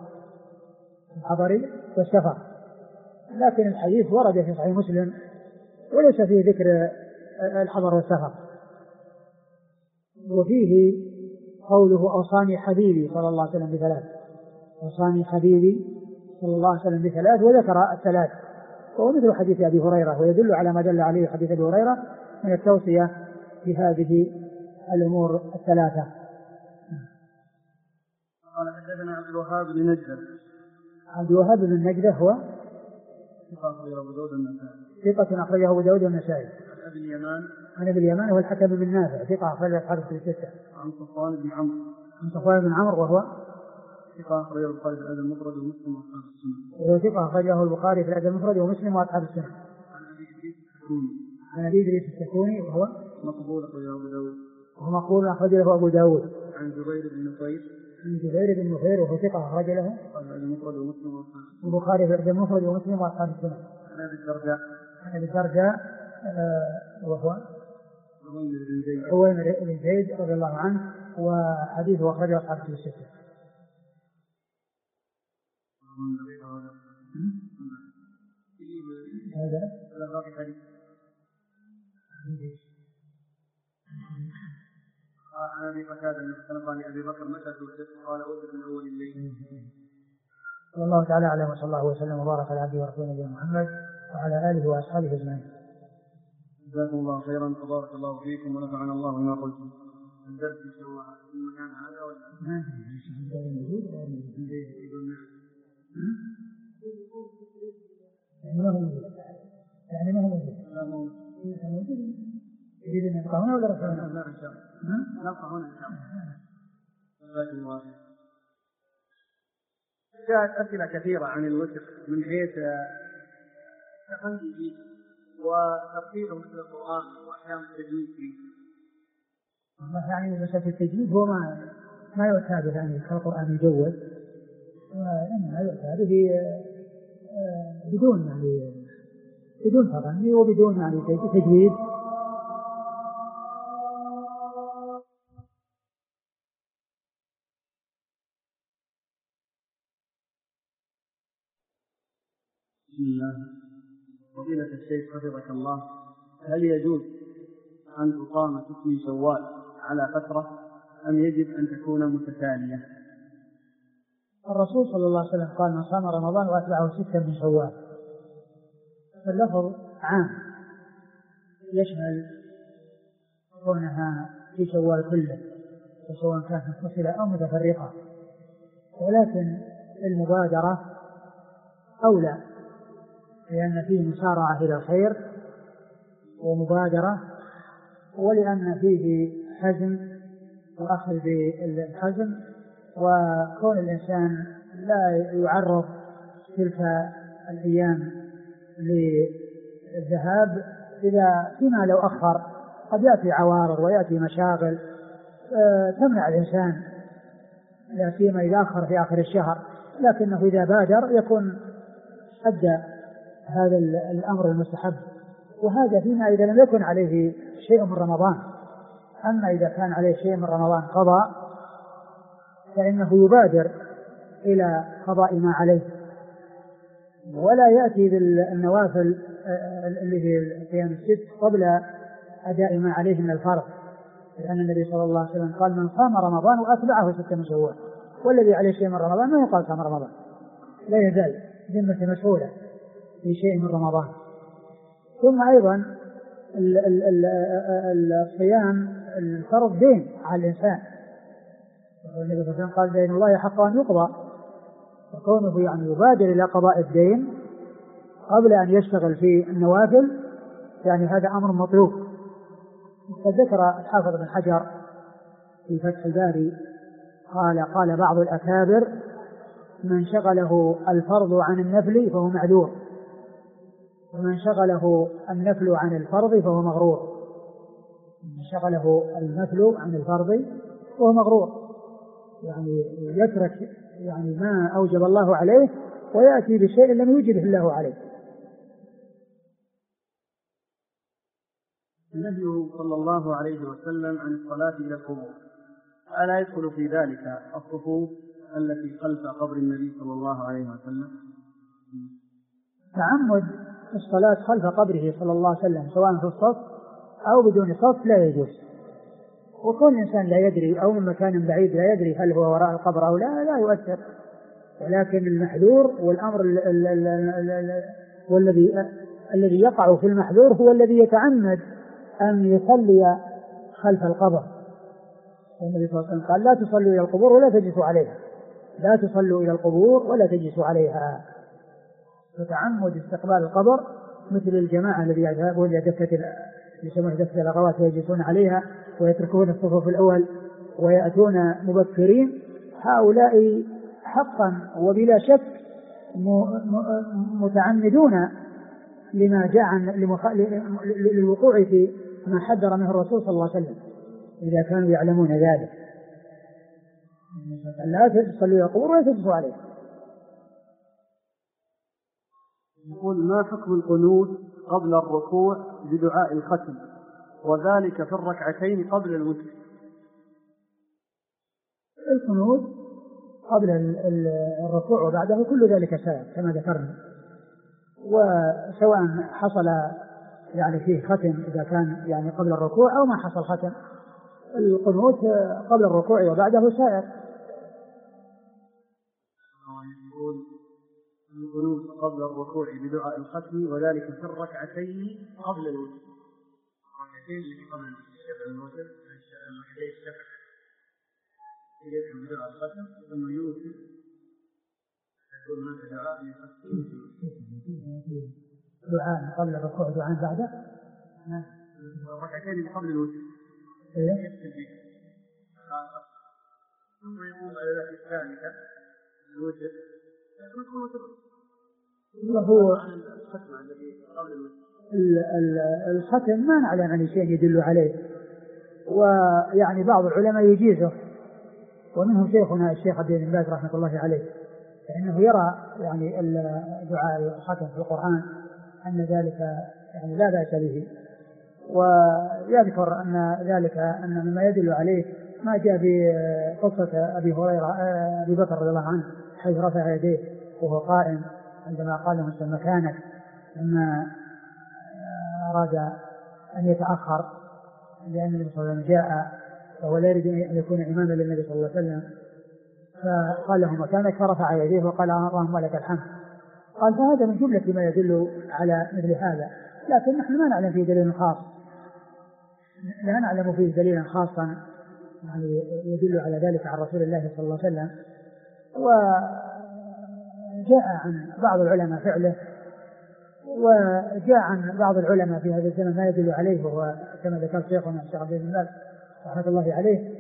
والسفر، لكن الحديث ورد في صحيح مسلم وليس فيه ذكر الحضر والسفر. وفيه قوله أوصاني حبيبي صلى الله عليه وسلم بثلاث، أوصاني حبيبي صلى الله عليه وسلم بثلاث، وذكر الثلاث، وهو مثل حديث أبي هريرة، ويدل على ما دل عليه حديث أبي هريرة من التوصية بهذه الأمور الثلاثة. قال حدثنا عبد الوهاب بن نجدة. عبد الوهاب بن نجدة هو ثقة أخرجه أبو داود والنسائي. عن أبي اليمان هو الحكم بن نافع ثقة أخرجه أصحاب الكتب الستة. عن صفوان بن عمرو وهو ثقة أخرجه البخاري في الأدب المفرد ومسلم وأصحاب السنن. وهو ثقة أخرجه البخاري في الأدب المفرد ومسلم وأصحاب السنن. عن أبي إدريس السكوني وهو مقبول أخرجه أبو داود. وهو مقبول أخرجه أبو داود. عن زبير بن نفير وهو ثقة أخرج له البخاري في الأدب المفرد ومسلم وأصحاب السنن. عن أبي الدرداء وهو عويمر بن زيد رضي الله عنه، وحديثه أخرجه أصحاب الكتب الستة. هذا عن ابي قتاده ان قال ابي بكر متى توفيت؟ قال اوفيت من اول الليل. والله تعالى اعلم، وصلى الله وسلم وبارك على عبده ورسوله نبينا محمد وعلى اله واصحابه اجمعين. جزاكم الله خيرا، تبارك الله فيكم ونفعنا الله بما قلتم. الدرس ان شاء الله في المكان هذا ولا ما يعني ما هو يريد أن يبقى هنا ولا رسولنا؟ لا إن شاء الله نبقى هنا إن شاء الله. جاءت أسئلة كثيرة عن الوتر من حيث تقنيه وترتيبه مثل القرآن وأحكام التجويد فيه. يعني مسألة التجويد هو ما يؤتى به يعني كالقرآن يجوز، وإنما يؤتى به بدون تقني وبدون يعني تجويد. بسم الله. فضيلة الشيخ حفظك الله، هل يجوز أن تقام 6 شوال على فترة أم يجب أن تكون متتالية؟ الرسول صلى الله عليه وسلم قال من صام رمضان وأتبعه 6 من شوال، فاللفظ عام يشمل كونها في شوال كله سواء كانت متصلة أو متفرقة، ولكن المبادرة أولى لأن فيه مسارعة إلى الخير ومبادرة، ولأن فيه حزم وأخذ بالحزم، وكون الإنسان لا يعرض تلك الأيام للذهاب فيما لو أخر قد يأتي عوارض ويأتي مشاغل تمنع الإنسان، لا سيما إذا أخر في آخر الشهر، لكنه إذا بادر يكون أدى هذا الأمر المستحب، وهذا فيما إذا لم يكن عليه شيء من رمضان. أما إذا كان عليه شيء من رمضان قضاء فإنه يبادر إلى قضاء ما عليه، ولا يأتي بالنوافل اللي هي قيام الست قبل أداء ما عليه من الفرض، لأن النبي صلى الله عليه وسلم قال من صام رمضان وأتبعه 6 من شوال، والذي عليه شيء من رمضان ما يقال صام رمضان، لا يزال ذمة مسؤولة في شيء من رمضان. ثم أيضا الصيام الفرض دين على الإنسان، والنبي صلى الله عليه وسلم قال دين الله حق أن يقضى، وكونه يعني يبادر إلى قضاء الدين قبل أن يشتغل في النوافل يعني هذا أمر مطلوب. قد ذكر الحافظ بن حجر في فتح الباري قال بعض الأكابر من شغله الفرض عن النفل فهو معذور، ومن شغله النفل عن الفرض فهو مغرور. من شغله النفل عن الفرض فهو مغرور، يعني يترك يعني ما أوجب الله عليه ويأتي بشيء لم يوجبه الله عليه. النبي صلى الله عليه وسلم عن الصلاة إلى القبور، ألا يدخل في ذلك الصفوف التي خلف قبر النبي صلى الله عليه وسلم؟ تعمد الصلاة خلف قبره صلى الله عليه وسلم سواء في الصف أو بدون صف لا يجوز، وكل إنسان لا يدري أو من مكان بعيد لا يدري هل هو وراء القبر أو لا يؤثر، ولكن المحذور والأمر الذي يقع في المحذور هو الذي يتعمد أن يصلي خلف القبر. النبي صلى الله عليه وسلم قال لا تصلوا إلى القبور ولا تجلسوا عليها، لا تصلوا إلى القبور ولا تجلسوا عليها. فتعمد استقبال القبر مثل الجماعة الذي يذهبون إلى دكة الأغوات ويجلسون عليها ويتركون الصفوف الأول ويأتون مبكرين، هؤلاء حقا وبلا شك متعمدون لما جاء للوقوع في ما حذر منه الرسول صلى الله عليه وسلم إذا كانوا يعلمون ذلك. لا تصلوا إلى القبور ولا تجلسوا عليها. يقول ما حكم القنوت قبل الركوع بدعاء الختم وذلك في الركعتين قبل الوتر؟ القنوت قبل الركوع وبعده كل ذلك سائر كما ذكرنا، وسواء حصل يعني فيه ختم إذا كان يعني قبل الركوع أو ما حصل ختم، القنوت قبل الركوع وبعده سائر. القنوت قبل الركوع بدعاء الختم وذلك في الركعتين قبل الوتر، الركعتين التي قبل الوتر الركعتين الشفع يدعو بدعاء الختم ثم يوتر يكون هناك دعاء دعاء قبل الركوع ودعاء بعده. الركعتين قبل الوتر ثم يقوم على ذلك الثالثة الوتر وهو الختم ما نعلم عن شيء يدل عليه، ويعني بعض العلماء يجيزه ومنهم شيخنا الشيخ عبد بن باز رحمة الله عليه، فإنه يرى يعني دعاء الختم في القرآن أن ذلك يعني لا بأس به، ويذكر أن ذلك أن مما يدل عليه ما جاء في قصة أبي هريرة أبي بكر رضي الله عنه حيث رفع يديه وهو قائم عندما قال له انت مكانك لما أراد أن يتأخر لأن النبي صلى الله عليه وسلم جاء وهو لا يريد أن يكون إماما للنبي صلى الله عليه وسلم، فقال له مكانك فرفع يديه وقال اللهم لك الحمد. قال فهذا من جملة ما يدل على مثل هذا، لكن نحن ما نعلم فيه دليل خاص، لا نعلم فيه دليلا خاصا يعني يدل على ذلك عن رسول الله صلى الله عليه وسلم. وجاء عن بعض العلماء فعله، وجاء عن بعض العلماء في هذا الزمن ما يدل عليه، وهو كما ذكر شيخنا الشيخ عبد بن باز رحمة الله عليه.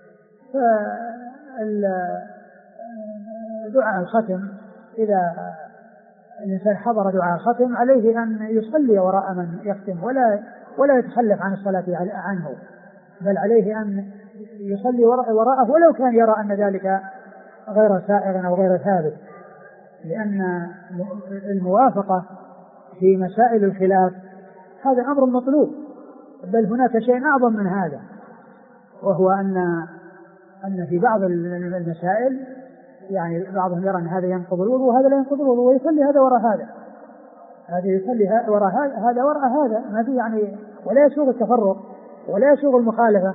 فدعاء الختم إذا الإنسان حضر دعاء الختم عليه أن يصلي وراء من يختم ولا يتخلف عن الصلاة عنه، بل عليه أن يصلي وراءه ولو كان يرى أن ذلك غير سائغ أو غير ثابت، لأن الموافقة في مسائل الخلاف هذا أمر مطلوب، بل هناك شيء أعظم من هذا، وهو أن في بعض المسائل يعني بعضهم يرى أن هذا ينقض الوضوء وهذا لا ينقض الوضوء ويصلي هذا وراء هذا، هذا يصلي وراء هذا وراء هذا، ما في يعني ولا يسوغ التفرق ولا يسوغ المخالفة.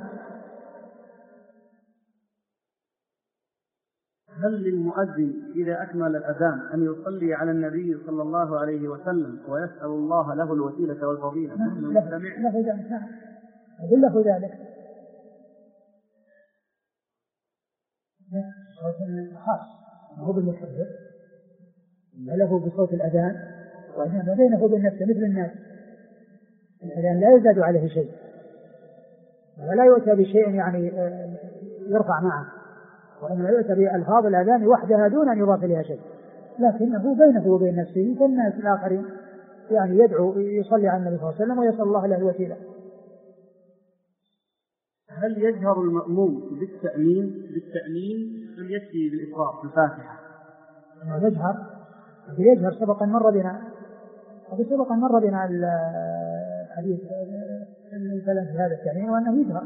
هل للمؤذن إذا أكمل الأذان أن يصلي على النبي صلى الله عليه وسلم ويسأل الله له الوسيلة والفضيلة؟ له ذلك خاص، هو بالمكبر له بصوت الأذان، وإنما بينه وبين نفسه مثل الناس، الأذان لا يزاد عليه شيء ولا يؤتى بشيء يعني يرفع معه، وإنما يؤتى بألفاظ الأذان وحدها دون أن يضاف إليها شيء، لكنه بينه وبين نفسه كالناس الآخرين يعني يدعو يصلي على النبي صلى الله عليه وسلم ويسأل الله له الوسيلة. هل يجهر المأموم بالتأمين أم يكفي بالإقرار في الفاتحة؟ يجهر سبقا مر بنا الحديث الكلام في هذا التأمين وأنه يجهر.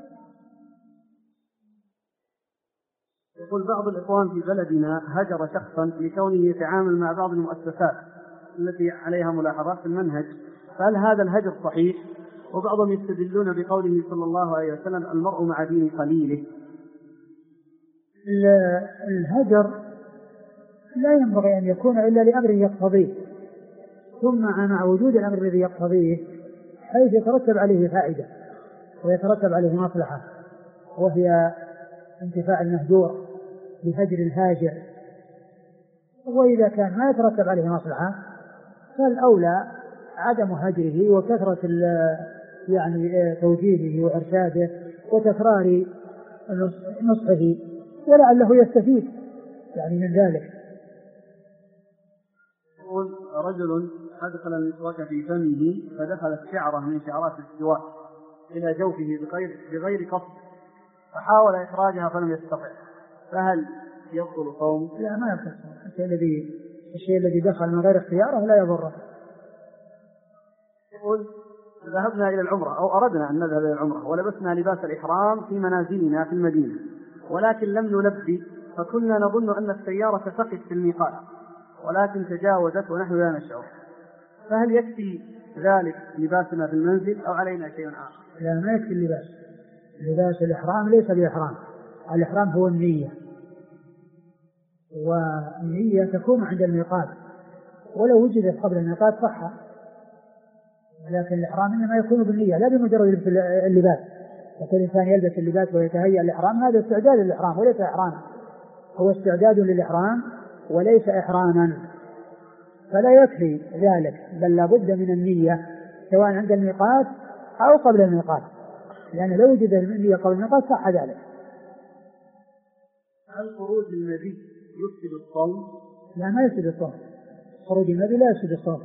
يقول بعض الإخوان في بلدنا هجر شخصا لكونه يتعامل مع بعض المؤسسات التي عليها ملاحظات في المنهج، فهل هذا الهجر صحيح؟ وبعضهم يستدلون بقوله صلى الله عليه وسلم المرء مع دين قليله. الهجر لا ينبغي أن يكون إلا لأمر يقتضيه، ثم مع وجود الأمر الذي يقتضيه حيث يترتب عليه فائدة ويترتب عليه مصلحة، وهي انتفاع المهجور بهجر الهاجر. وإذا كان ما يترتب عليه مصلحة فالأولى عدم هجره وكثرة يعني توجيهه وإرشاده وتكرار نصحه، ولعله يستفيد يعني من ذلك. يقول رجل أدخل المسواك في فمه فدخلت شعرة من شعرات السواك إلى جوفه بغير قصد، فحاول إخراجها فلم يستطع، فهل يبطل صومه؟ لا، ما يبطل. الشيء الذي دخل من غير اختياره لا يضره. يقول ذهبنا إلى العمرة أو أردنا أن نذهب إلى العمرة ولبسنا لباس الإحرام في منازلنا في المدينة، ولكن لم نلبي، فكنا نظن أن السيارة تقف في الميقات ولكن تجاوزت ونحن لا نشعر، فهل يكفي ذلك لباسنا في المنزل أو علينا شيء آخر؟ لا، ما يكفي اللباس. لباس الإحرام ليس بإحرام، الإحرام هو النية، والنية تكون عند الميقات، ولو وجدت قبل الميقات صح، لكن الإحرام إنما يكون بالنية لا بمجرد اللباس. لكن الإنسان يلبس اللباس ويتهيأ الإحرام، هذا استعداد للإحرام وليس إحراما، هو استعداد للإحرام وليس إحراما، فلا يكفي ذلك، بل لابد من النية سواء عند الميقات أو قبل الميقات، لأن لو وجد النية قبل الميقات صح ذلك. هل خروج النبي يفسد الصوم؟ لا، ما يفسد الصوم، خروج النبي لا يفسد الصوم.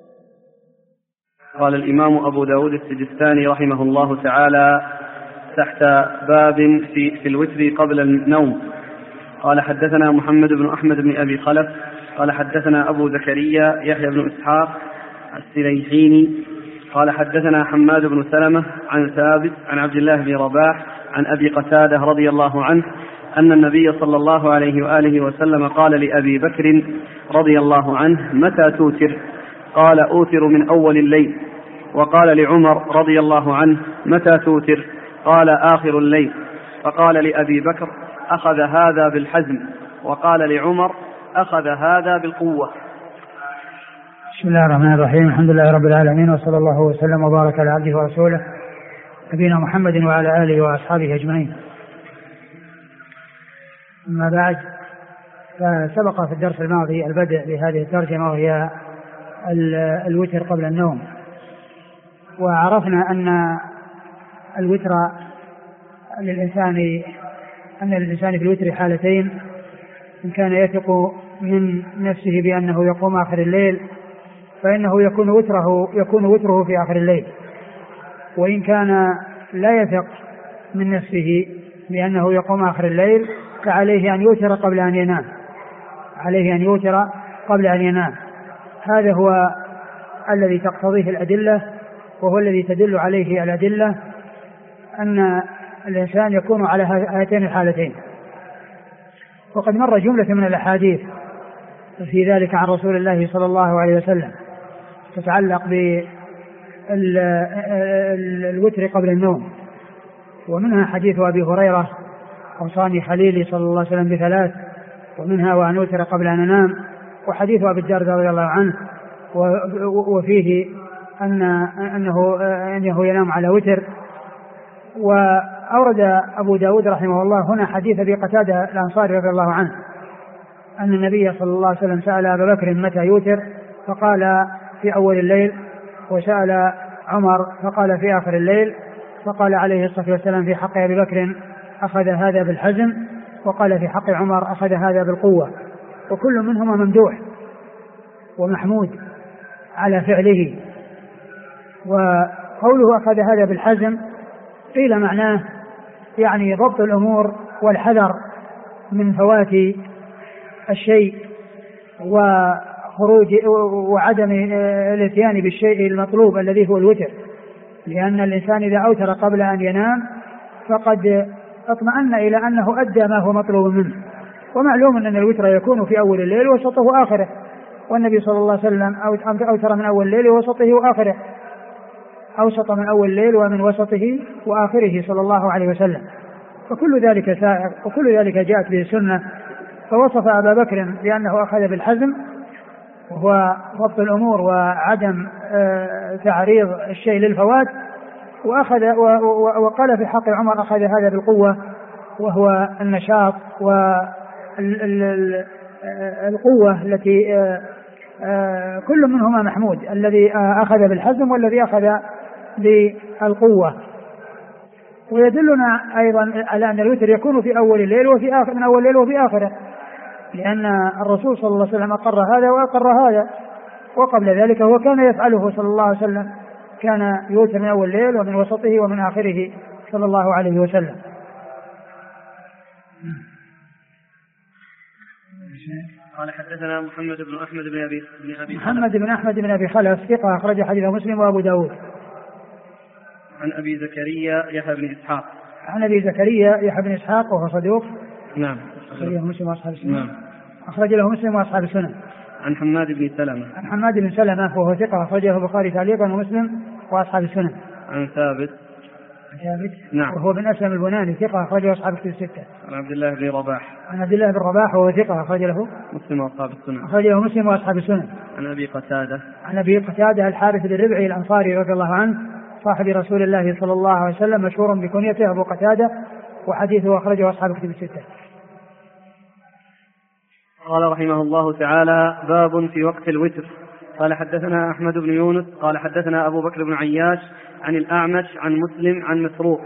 قال الإمام أبو داود السجستاني رحمه الله تعالى تحت باب في الوتر قبل النوم، قال حدثنا محمد بن أحمد بن أبي خلف قال حدثنا أبو زكريا يحيى بن إسحاق السليحيني قال حدثنا حماد بن سلمة عن ثابت عن عبد الله بن رباح عن أبي قتادة رضي الله عنه أن النبي صلى الله عليه وآله وسلم قال لأبي بكر رضي الله عنه متى توتر؟ قال أوتر من أول الليل. وقال لعمر رضي الله عنه متى توتر؟ قال آخر الليل. فقال لأبي بكر أخذ هذا بالحزم، وقال لعمر أخذ هذا بالقوة. بسم الله الرحمن الرحيم، الحمد لله رب العالمين، وصلى الله وسلم وبارك على عبده ورسوله نبينا محمد وعلى آله وأصحابه أجمعين. أما بعد، فسبق في الدرس الماضي البدء بهذه الترجمة وهي الوتر قبل النوم، وعرفنا أن الوتر للإنسان في الوتر حالتين: إن كان يثق من نفسه بأنه يقوم آخر الليل فإنه يكون وتره في آخر الليل، وإن كان لا يثق من نفسه بأنه يقوم آخر الليل فعليه أن يوتر قبل أن ينام. هذا هو الذي تقتضيه الأدلة، وهو الذي تدل عليه الأدلة أن الإنسان يكون على هاتين الحالتين. وقد مر جملة من الأحاديث في ذلك عن رسول الله صلى الله عليه وسلم تتعلق بالوتر قبل النوم، ومنها حديث أبي هريرة أوصاني خليلي صلى الله عليه وسلم بثلاث، ومنها وأن أوتر قبل أن أنام، وحديث أبي الدرداء رضي الله عنه وفيه أنه ينام على وتر. وأورد أبو داود رحمه الله هنا حديث أبي قتادة الأنصاري رضي الله عنه أن النبي صلى الله عليه وسلم سأل أبا بكر متى يوتر فقال في أول الليل، وسأل عمر فقال في آخر الليل، فقال عليه الصلاة والسلام في حق أبي بكر أخذ هذا بالحزم، وقال في حق عمر أخذ هذا بالقوة، وكل منهما ممدوح ومحمود على فعله. وقوله أخذ هذا بالحزم قيل معناه يعني ضبط الأمور والحذر من فوات الشيء وخروج وعدم الاتيان بالشيء المطلوب الذي هو الوتر، لأن الإنسان إذا أوتر قبل أن ينام فقد اطمأن إلى أنه أدى ما هو مطلوب منه. ومعلوم أن الوتر يكون في أول الليل وسطه آخره، والنبي صلى الله عليه وسلم أوتر من أول الليل ووسطه وآخره، أوسط من أول الليل ومن وسطه وآخره صلى الله عليه وسلم. فكل ذلك سائغ وكل ذلك جاءت به السنة. فوصف أبا بكر بأنه أخذ بالحزم وهو ضبط الأمور وعدم تعريض الشيء للفوات، وقال في حق عمر أخذ هذا بالقوة، وهو النشاط والقوة التي كل منهما محمود، الذي أخذ بالحزم والذي أخذ بالقوة. ويدلنا أيضا على أن الوتر يكون في أول الليل وفي آخر، من أول الليل وفي آخره، لأن الرسول صلى الله عليه وسلم أقر هذا وأقر هذا، وقبل ذلك هو كان يفعله صلى الله عليه وسلم، كان يوتر من أول الليل ومن وسطه ومن آخره صلى الله عليه وسلم. قال حدثنا محمد بن أحمد بن أبي محمد بن أحمد بن أبي خلف ثقة أخرج حديثه مسلم وأبو داود. عن أبي زكريا يحيى بن إسحاق. عن أبي زكريا يحيى بن إسحاق وهو صدوق. نعم. أخرجه مسلم وأصحاب السنن. نعم. أخرج له مسلم وأصحاب السنن. عن حماد بن سلمة. عن حماد بن سلمة وهو ثقة أخرجه البخاري تعليقا ومسلم وأصحاب السنن. عن ثابت. نعم. وهو بن أسلم البناني ثقة أخرجه أصحاب الكتب الستة. عن عبد الله بن رباح. عن عبد الله بن رباح وهو ثقة أخرج له مسلم وأصحاب السنن. أخرجه مسلم وأصحاب السنن. عن أبي قتادة. عن أبي قتادة الحارث بن ربعي الأنصاري رضي الله عنه صاحب رسول الله صلى الله عليه وسلم، مشهور بكنيته أبو قتادة، وحديثه أخرجه أصحاب الكتب الستة. قال رحمه الله تعالى: باب في وقت الوتر. قال حدثنا أحمد بن يونس قال حدثنا أبو بكر بن عياش عن الأعمش عن مسلم عن مسروق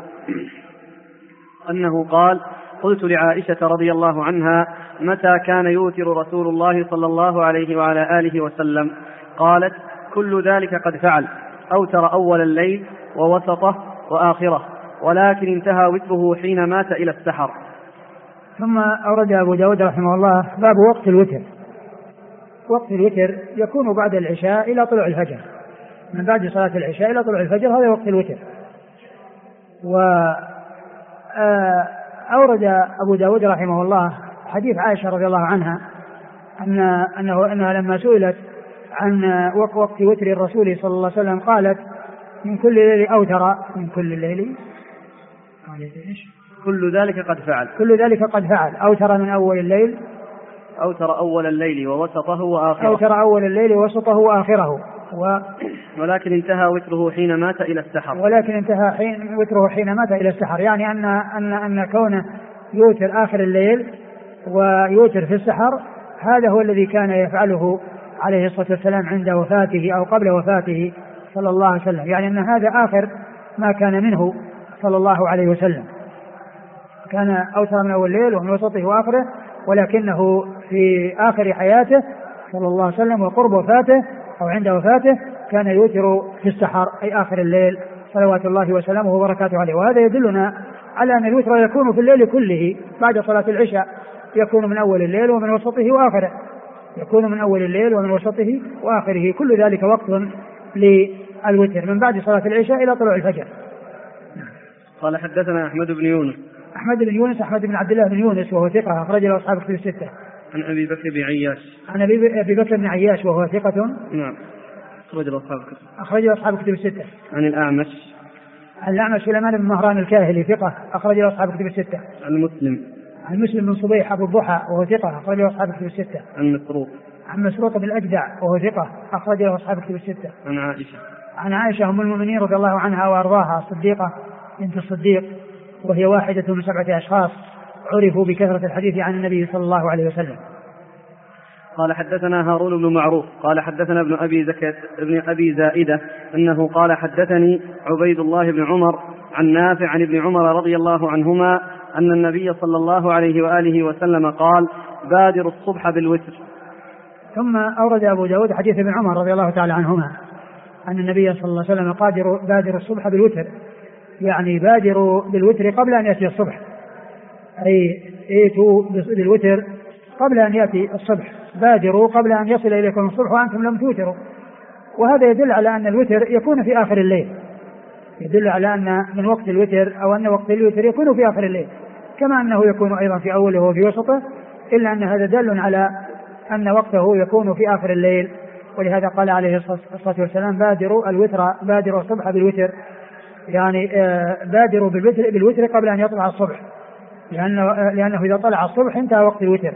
أنه قال: قلت لعائشة رضي الله عنها: متى كان يوتر رسول الله صلى الله عليه وعلى آله وسلم؟ قالت: كل ذلك قد فعل، أوتر أول الليل ووسطه وآخره، ولكن انتهى وتره حين مات إلى السحر. ثم أورد أبو داود رحمه الله باب وقت الوتر. وقت الوتر يكون بعد العشاء إلى طلوع الفجر، من بعد صلاة العشاء إلى طلوع الفجر، هذا وقت الوتر. وأورد أبو داود رحمه الله حديث عائشة رضي الله عنها أنها لما سئلت عن وقت وتر الرسول صلى الله عليه وسلم قالت: من كل ليل أوتر. من كل الليل كل ذلك قد فعل. كل ذلك قد فعل. أوتر من أول الليل. أوتر أول الليل ووسطه وآخره. أوتر أول الليل ووسطه وآخره. ولكن انتهى وتره حين مات إلى السحر. ولكن انتهى وتره حين مات إلى السحر، يعني أن كونه يوتر آخر الليل ويوتر في السحر هذا هو الذي كان يفعله عليه الصلاة والسلام عند وفاته أو قبل وفاته صلى الله عليه وسلم، يعني أن هذا آخر ما كان منه صلى الله عليه وسلم. كان أوتر من أول الليل ومن وسطه وآخره، ولكنه في آخر حياته صلى الله عليه وسلم وقرب وفاته أو عند وفاته كان يوتر في السحر، أي آخر الليل، صلوات الله وسلامه وبركاته عليه. وهذا يدلنا على أن الوتر يكون في الليل كله بعد صلاة العشاء، يكون من أول الليل ومن وسطه وآخره، يكون من أول الليل ومن وسطه وآخره، كل ذلك وقت للوتر من بعد صلاة العشاء إلى طلوع الفجر. قال حدثنا أحمد بن يونس. أحمد بن يونس أحمد بن عبد الله بن يونس وهو ثقة أخرج له أصحاب الكتب الستة. عن أبي بكر بن عياش. عن أبي بكر بن عياش وهو ثقة. نعم. أخرج له أصحاب الكتب. أخرج له أصحاب الكتب الستة. عن الأعمش. عن الأعمش سليمان بن مهران الكاهلي ثقة أخرج له أصحاب الكتب الستة. عن مسلم. عن مسلم بن صبيح أبو الضحى وهو ثقة أخرج له أصحاب الكتب الستة. عن مسروق. عن مسروق بن الأجدع وهو ثقة أخرج له أصحاب الكتب الستة. عن عائشة. عن عائشة أم المؤمنين رضي الله عنها وأرضاها، الصديقة بنت الصديق، وهي واحدة من 7 أشخاص عرفوا بكثرة الحديث عن النبي صلى الله عليه وسلم. قال حدثنا هارون بن معروف قال حدثنا ابن أبي زائدة أنه قال حدثني عبيد الله بن عمر عن نافع عن ابن عمر رضي الله عنهما أن النبي صلى الله عليه وآله وسلم قال: بادر الصبح بالوتر. ثم أورد أبو داود حديث ابن عمر رضي الله تعالى عنهما أن النبي صلى الله عليه وسلم بادر الصبح بالوتر، يعني بادروا بالوتر قبل أن يأتي الصبح، أي ائتوا بالوتر قبل أن يأتي الصبح، بادروا قبل أن يصل إليكم الصبح وأنتم لم توتروا. وهذا يدل على أن الوتر يكون في آخر الليل، يدل على أن من وقت الوتر أو أن وقت الوتر يكون في آخر الليل، كما أنه يكون أيضا في أوله وفي وسطه، إلا أن هذا دل على أن وقته يكون في آخر الليل. ولهذا قال عليه الصلاة والسلام بادروا الوتر، بادروا الصبح بالوتر، يعني بادروا بالوتر قبل أن يطلع الصبح، لأنه إذا طلع الصبح انتهى وقت الوتر.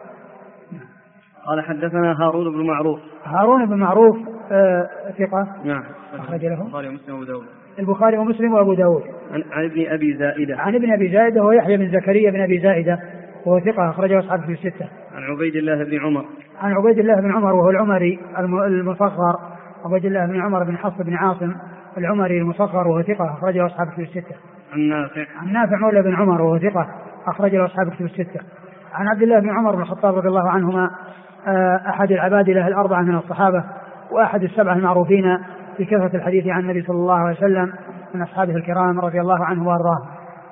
قال حدثنا هارون بن معروف. هارون بن معروف ثقة. نعم. أخرج له البخاري ومسلم وأبو داود. البخاري ومسلم وأبو داود. عن ابن أبي زائدة. عن ابن أبي زائدة هو يحيى بن زكريا بن أبي زائدة وهو ثقة أخرجه أصحابه في الستة. عن عبيد الله بن عمر. عن عبيد الله بن عمر وهو العمري المصغر، عبيد الله بن عمر بن حفص بن عاصم العمري المصغر وهو ثقة أخرجه أصحابه في الستة. عن نافع. عن نافع مولى بن عمر وهو ثقة أخرجه أصحابه في الستة. عن عبد الله بن عمر بن الخطاب رضي الله عنهما أحد العبادلة الأربعة من الصحابة وأحد السبعة المعروفين بكثرة الحديث عن النبي صلى الله عليه وسلم من أصحابه الكرام رضي الله عنهم وأرضاهم.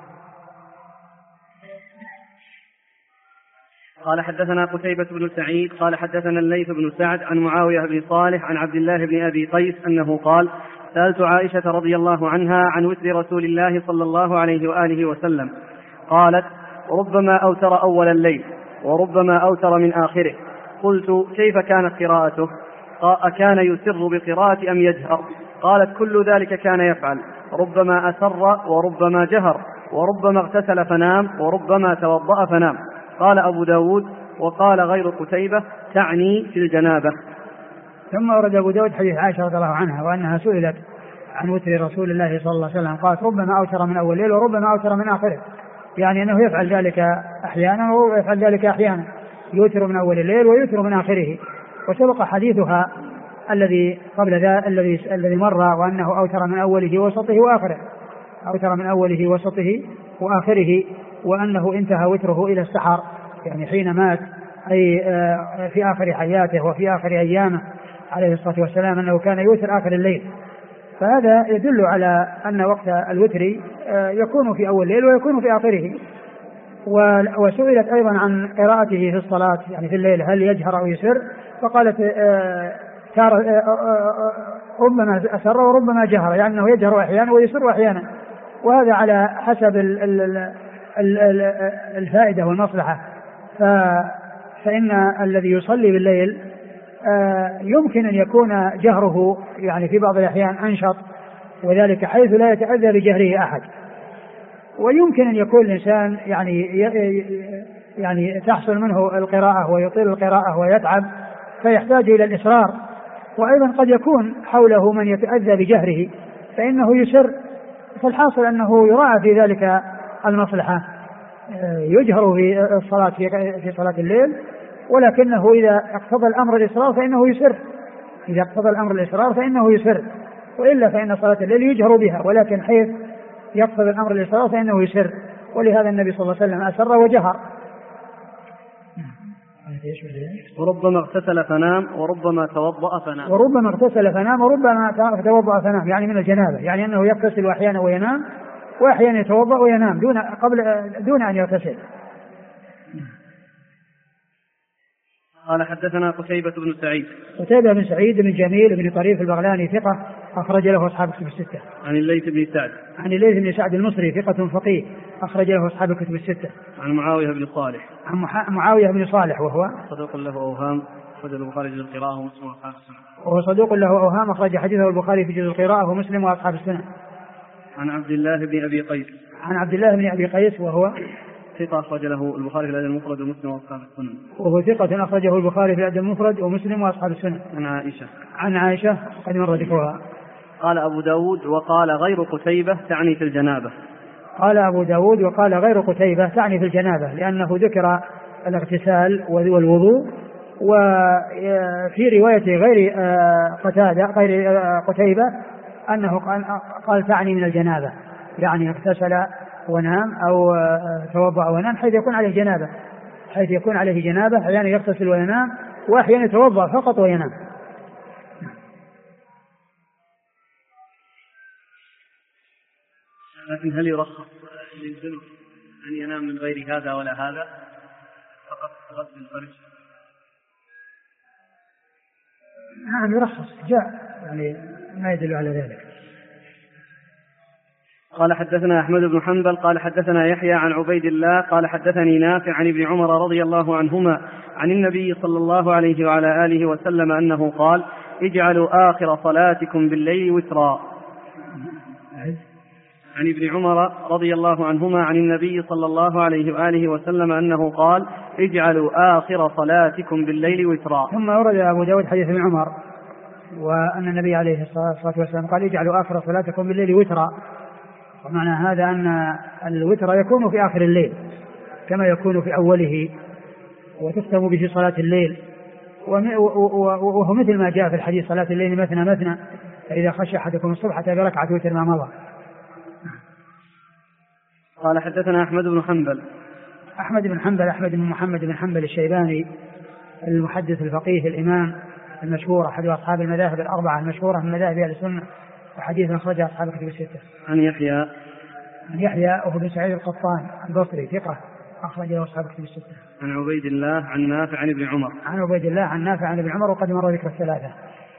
قال حدثنا قتيبة بن سعيد قال حدثنا الليث بن سعد عن معاوية بن صالح عن عبد الله بن أبي قيس أنه قال سألت عائشة رضي الله عنها عن وتر رسول الله صلى الله عليه وآله وسلم، قالت ربما أوتر أول الليل وربما أوتر من آخره. قلت كيف كانت قراءته؟ أكان يسر بقراءة أم يجهر؟ قالت كل ذلك كان يفعل، ربما أسر وربما جهر، وربما اغتسل فنام وربما توضأ فنام. قال أبو داود وقال غير قتيبة تعني في الجنابة. ثم ورد أبو داود حديث عائشة رضي الله عنها وأنها سئلت عن وتر رسول الله صلى الله عليه وسلم قالت ربما أوتر من أول الليل وربما أوتر من آخره، يعني أنه يفعل ذلك أحيانا ويفعل ذلك أحيانا، يوتر من أول الليل ويوتر من آخره. وسبق حديثها الذي قبل ذا الذي مر وأنه أوتر من أوله وسطه وآخره، أوتر من أوله وسطه وآخره، وأنه انتهى وتره إلى السحر، يعني حين مات، أي في آخر حياته وفي آخر أيامه عليه الصلاة والسلام أنه كان يوتر آخر الليل. فهذا يدل على أن وقت الوتر يكون في أول الليل ويكون في آخره. وسئلت أيضا عن قراءته في الصلاة يعني في الليل هل يجهر أو يسر، فقالت ربما أسر وربما جهر، يعني أنه يجهر أحيانا ويسر أحيانا، وهذا على حسب الفائدة والمصلحة. فإن الذي يصلي بالليل يمكن أن يكون جهره يعني في بعض الأحيان أنشط، وذلك حيث لا يتأذى بجهره أحد، ويمكن أن يكون الإنسان يعني تحصل منه القراءة ويطيل القراءة ويتعب فيحتاج إلى الإصرار، وأيضا قد يكون حوله من يتأذى بجهره فإنه يسر، فالحاصل أنه يراعى في ذلك المصلحة، يجهر في الصلاة في صلاة الليل، ولكنه إذا اقتضى الأمر الإصرار فإنه يسر، إذا اقتضى الأمر الإصرار فإنه يسر، وإلا فإن صلاة الليل يجهر بها، ولكن حيث يقتضي الأمر الإصرار فإنه يسر، ولهذا النبي صلى الله عليه وسلم أسر وجهر. وربما اغتسل فنام وربما توضأ فنام. وربما اغتسل فنام وربما توضأ فنام، يعني من الجنابة، يعني أنه يغتسل أحيانا وينام، وأحيانا يتوضأ وينام دون أن يغتسل. قال حدثنا قتيبة بن سعيد. قتيبة بن سعيد بن جميل بن طريف البغلاني ثقة أخرج له أصحاب الكتب الستة. عن الليث بن سعد. عن الليث بن سعد المصري ثقة فقيه أخرج له أصحاب الكتب الستة. عن معاوية بن صالح. عن معاوية بن صالح وهو صدوق له أوهام أخرج البخاري في جزء القراءة ومسلم وأصحاب السنة. وهو صدوق له أوهام أخرج حديثه البخاري في جزء القراءة ومسلم وأصحاب السنة. عن عبد الله بن أبي قيس. عن عبد الله بن أبي قيس وهو ثقة أخرج له البخاري في الأدب المفرد ومسلم وأصحاب السنن. وهو ثقة أخرجه البخاري في الأدب المفرد ومسلم وأصحاب السنن. عن عائشة. عن عائشة قد مر ذكرها. قال أبو داود وقال غير قتيبة تعني في الجنابة. قال أبو داود وقال غير قتيبة تعني في الجنابة، لأنه ذكر الاغتسال والوضوء، وفي رواية غير قتيبة أنه قال تعني من الجنابة، يعني اغتسل ونام أو توضأ ونام، حيث يكون عليه جنابة، حيث يكون عليه جنابة أحيانا يغتسل وينام وأحيانا يتوضأ فقط وينام. لكن هل يرخص للجنوب أن ينام من غير هذا ولا هذا فقط غسل الفرج؟ نعم يرخص، جاء يعني ما يدل على ذلك. قال حدثنا أحمد بن حنبل قال حدثنا يحيى عن عبيد الله قال حدثني نافع عن ابن عمر رضي الله عنهما عن النبي صلى الله عليه وعلى آله وسلم أنه قال: اجعلوا آخر صلاتكم بالليل وترا. عن ابن عمر رضي الله عنهما عن النبي صلى الله عليه وآله وسلم أنه قال: اجعلوا آخر صلاتكم بالليل وترا. ثم ورد أبو داود حديث ابن عمر وأن النبي عليه الصلاة والسلام قال: اجعلوا آخر صلاتكم بالليل وترا. ومعنى هذا أن الوتر يكون في آخر الليل كما يكون في أوله وتختم به صلاة الليل، وهو مثل ما جاء في الحديث: صلاة الليل مثنى مثنى فإذا خشى أحدكم الصبح أتى بركعة وتر ما مضى. قال حدثنا أحمد بن حنبل أحمد بن محمد بن حنبل الشيباني المحدث الفقيه الإمام المشهور أحد أصحاب المذاهب الأربعة المشهورة من مذاهب أهل السنة، وحديث أخرجه أصحاب الكتب الستة. عن يحيى وهو بن سعيد القطان البصري ثقة أخرجه أصحاب الكتب الستة. عن عبيد الله عن نافع عن ابن عمر. عن عبيد الله عن نافع عن ابن عمر، وقد مر ذكر الثلاثة.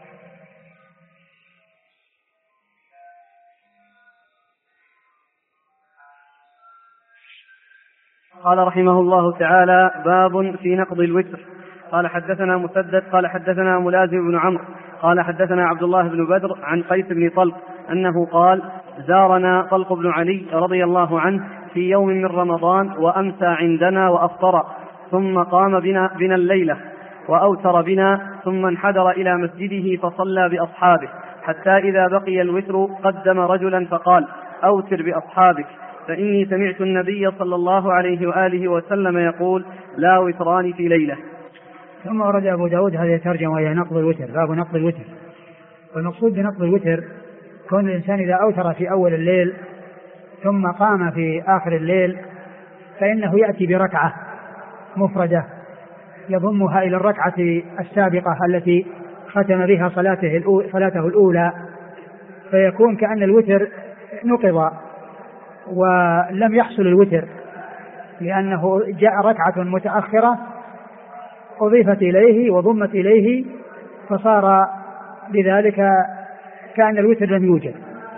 قال رحمه الله تعالى: باب في نقض الوتر. قال حدثنا مسدد قال حدثنا ملازم بن عمرو قال حدثنا عبد الله بن بدر عن قيس بن طلق أنه قال: زارنا طلق بن علي رضي الله عنه في يوم من رمضان وأمسى عندنا وأفطر، ثم قام بنا الليلة وأوتر بنا، ثم انحدر إلى مسجده فصلى بأصحابه، حتى إذا بقي الوتر قدم رجلا فقال: أوتر بأصحابك، فإني سمعت النبي صلى الله عليه وآله وسلم يقول: لا وتران في ليلة. ثم ورد أبو داود هذه الترجمة وهي نقض الوتر، باب نقض الوتر. والمقصود بنقض الوتر كون الإنسان إذا أوتر في أول الليل ثم قام في آخر الليل فإنه يأتي بركعة مفردة يضمها إلى الركعة السابقة التي ختم بها صلاته الأولى، فيكون كأن الوتر نقض ولم يحصل الوتر، لأنه جاء ركعة متأخرة أضيفت إليه وضمت إليه، فصار بذلك كأن الوتر لم يوجد.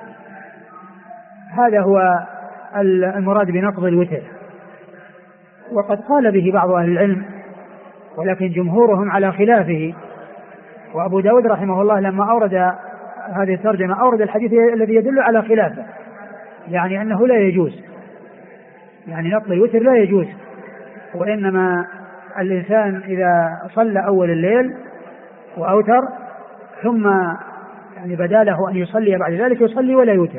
هذا هو المراد بنقض الوتر. وقد قال به بعض أهل العلم ولكن جمهورهم على خلافه. وأبو داود رحمه الله لما أورد هذه الترجمة أورد الحديث الذي يدل على خلافه، يعني أنه لا يجوز، يعني نقض الوتر لا يجوز، وإنما الإنسان إذا صلى أول الليل وأوتر ثم يعني بدا له أن يصلي بعد ذلك يصلي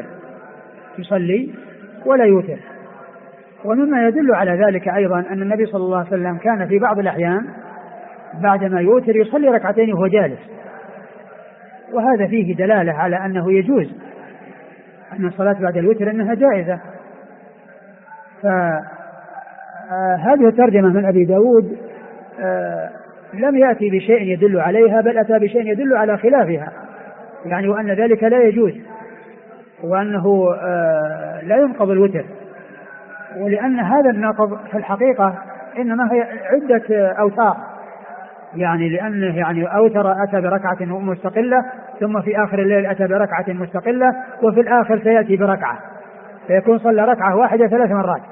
ولا يوتر. ومما يدل على ذلك أيضا أن النبي صلى الله عليه وسلم كان في بعض الأحيان بعدما يوتر يصلي ركعتين وهو جالس، وهذا فيه دلالة على أنه يجوز، أن الصلاة بعد الوتر أنها جائزة. فهذه الترجمة من أبي داود لم يأتي بشيء يدل عليها، بل أتى بشيء يدل على خلافها، يعني وأن ذلك لا يجوز، وأنه لا ينقض الوتر. ولأن هذا النقض في الحقيقة إنما هي عدة أوتار، يعني لأنه يعني أوتر أتى بركعة مستقلة، ثم في آخر الليل أتى بركعة مستقلة، وفي الآخر سيأتي بركعة، فيكون صلى ركعة واحدة 3 مرات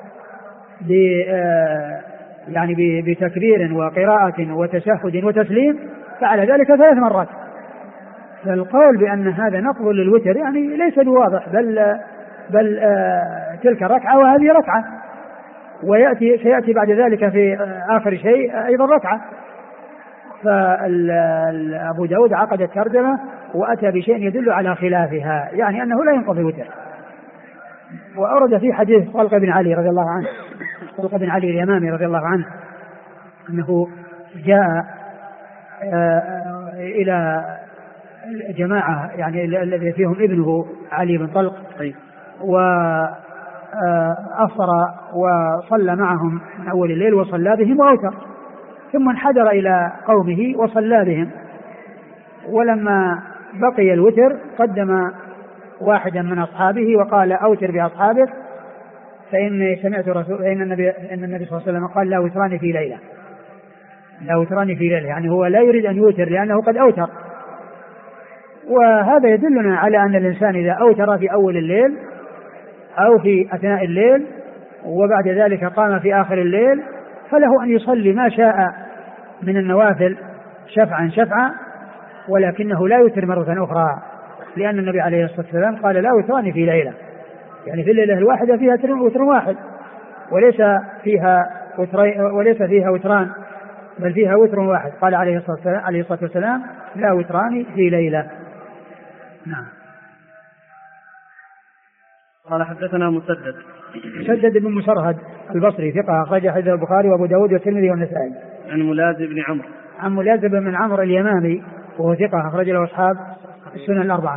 يعني بتكبير وقراءة وتشهد وتسليم، فعلى ذلك 3 مرات. فالقول بأن هذا نقض للوتر يعني ليس بواضح، بل تلك ركعة وهذه ركعة، سيأتي بعد ذلك في آخر شيء أيضا ركعة. فأبو داود عقد الترجمة وأتى بشيء يدل على خلافها، يعني أنه لا ينقض الوتر. وأورد في حديث طلق بن علي رضي الله عنه، طلق بن علي اليمامي رضي الله عنه، أنه جاء إلى جماعة يعني الذي فيهم ابنه علي بن طلق، وأفطر وصلى معهم من أول الليل وصلى بهم وأوتر، ثم انحدر إلى قومه وصلى بهم، ولما بقي الوتر قدم واحدا من أصحابه وقال أوتر بأصحابك فإن النبي صلى الله عليه وسلم قال لا وتران في ليلة، لا وتران في ليلة، يعني هو لا يريد أن يوتر لأنه قد أوتر. وهذا يدلنا على أن الإنسان إذا أوتر في أول الليل أو في أثناء الليل وبعد ذلك قام في آخر الليل فله أن يصلي ما شاء من النوافل شفعا ولكنه لا يوتر مرة أخرى، لأن النبي عليه الصلاة والسلام قال لا وتران في ليلة، يعني في الليلة الواحدة فيها وتر واحد وليس فيها وتران بل فيها وتر واحد. قال عليه الصلاة والسلام لا وتران في ليلة. نعم. قال حدثنا مسدد بن مسرهد البصري ثقة أخرج حديث البخاري وأبو داود والترمذي والنسائي. عن ملازم بن عمرو. عن ملازم بن عمرو اليمامي وهو ثقة أخرج له أصحاب السنن الأربعة.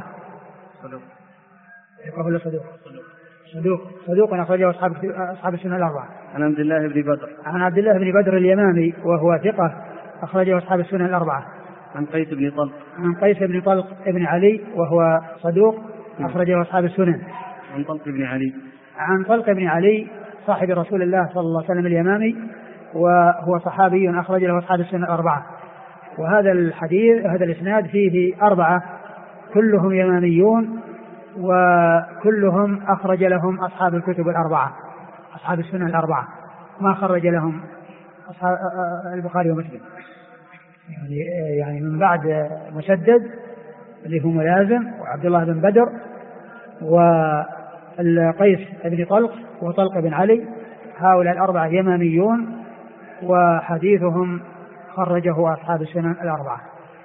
صدوق أخرجه أصحاب السنن الأربعة. عن عبد الله بن بدر. عن عبد الله بن بدر اليمامي وهو ثقة أخرجه أصحاب السنن الأربعة. عن قيس بن طلق. عن قيس بن طلق ابن علي وهو صدوق أخرجه أصحاب السنن. عن طلق بن علي. عن طلق بن علي صاحب رسول الله صلى الله عليه وسلم اليمامي وهو صحابي أخرج له أصحاب السنن الأربعة. وهذا الحديث هذا الإسناد فيه 4 كلهم يماميون وكلهم أخرج لهم أصحاب الكتب الأربعة أصحاب السنن الأربعة، ما خرج لهم أصحاب البخاري ومسلم، يعني من بعد مسدد اللي هو ملازم وعبد الله بن بدر والقيس بن طلق وطلق بن علي، هؤلاء 4 يماميون وحديثهم خرجه أصحاب السنن الأربعة.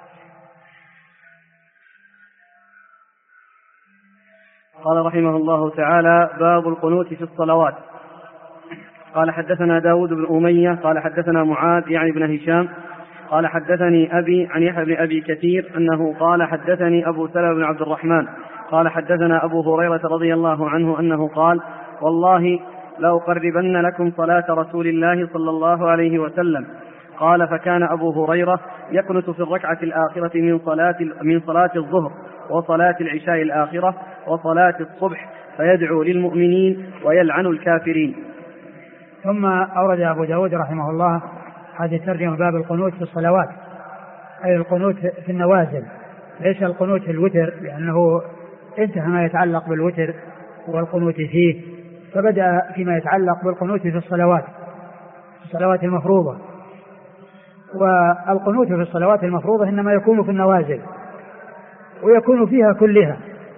قال رحمه الله تعالى: باب القنوت في الصلوات. قال حدثنا داود بن أمية قال حدثنا معاذ يعني بن هشام قال حدثني أبي عن يحيى بن أبي كثير أنه قال حدثني أبو سلمة بن عبد الرحمن قال حدثنا أبو هريرة رضي الله عنه أنه قال: والله لأقربن لكم صلاة رسول الله صلى الله عليه وسلم. قال: فكان أبو هريرة يقنت في الركعة الآخرة من صلاة الظهر وصلاة العشاء الآخرة وصلاة الصبح فيدعو للمؤمنين ويلعن الكافرين. ثم أورد أبو داود رحمه الله هذه الترجمة باب القنوت في الصلوات، أي القنوت في النوازل، ليس القنوت في الوتر لأنه انتهى ما يتعلق بالوتر والقنوت فيه، فبدأ فيما يتعلق بالقنوت في الصلوات المفروضة. والقنوت في الصلوات المفروضة إنما يكون في النوازل ويكون فيها كلها،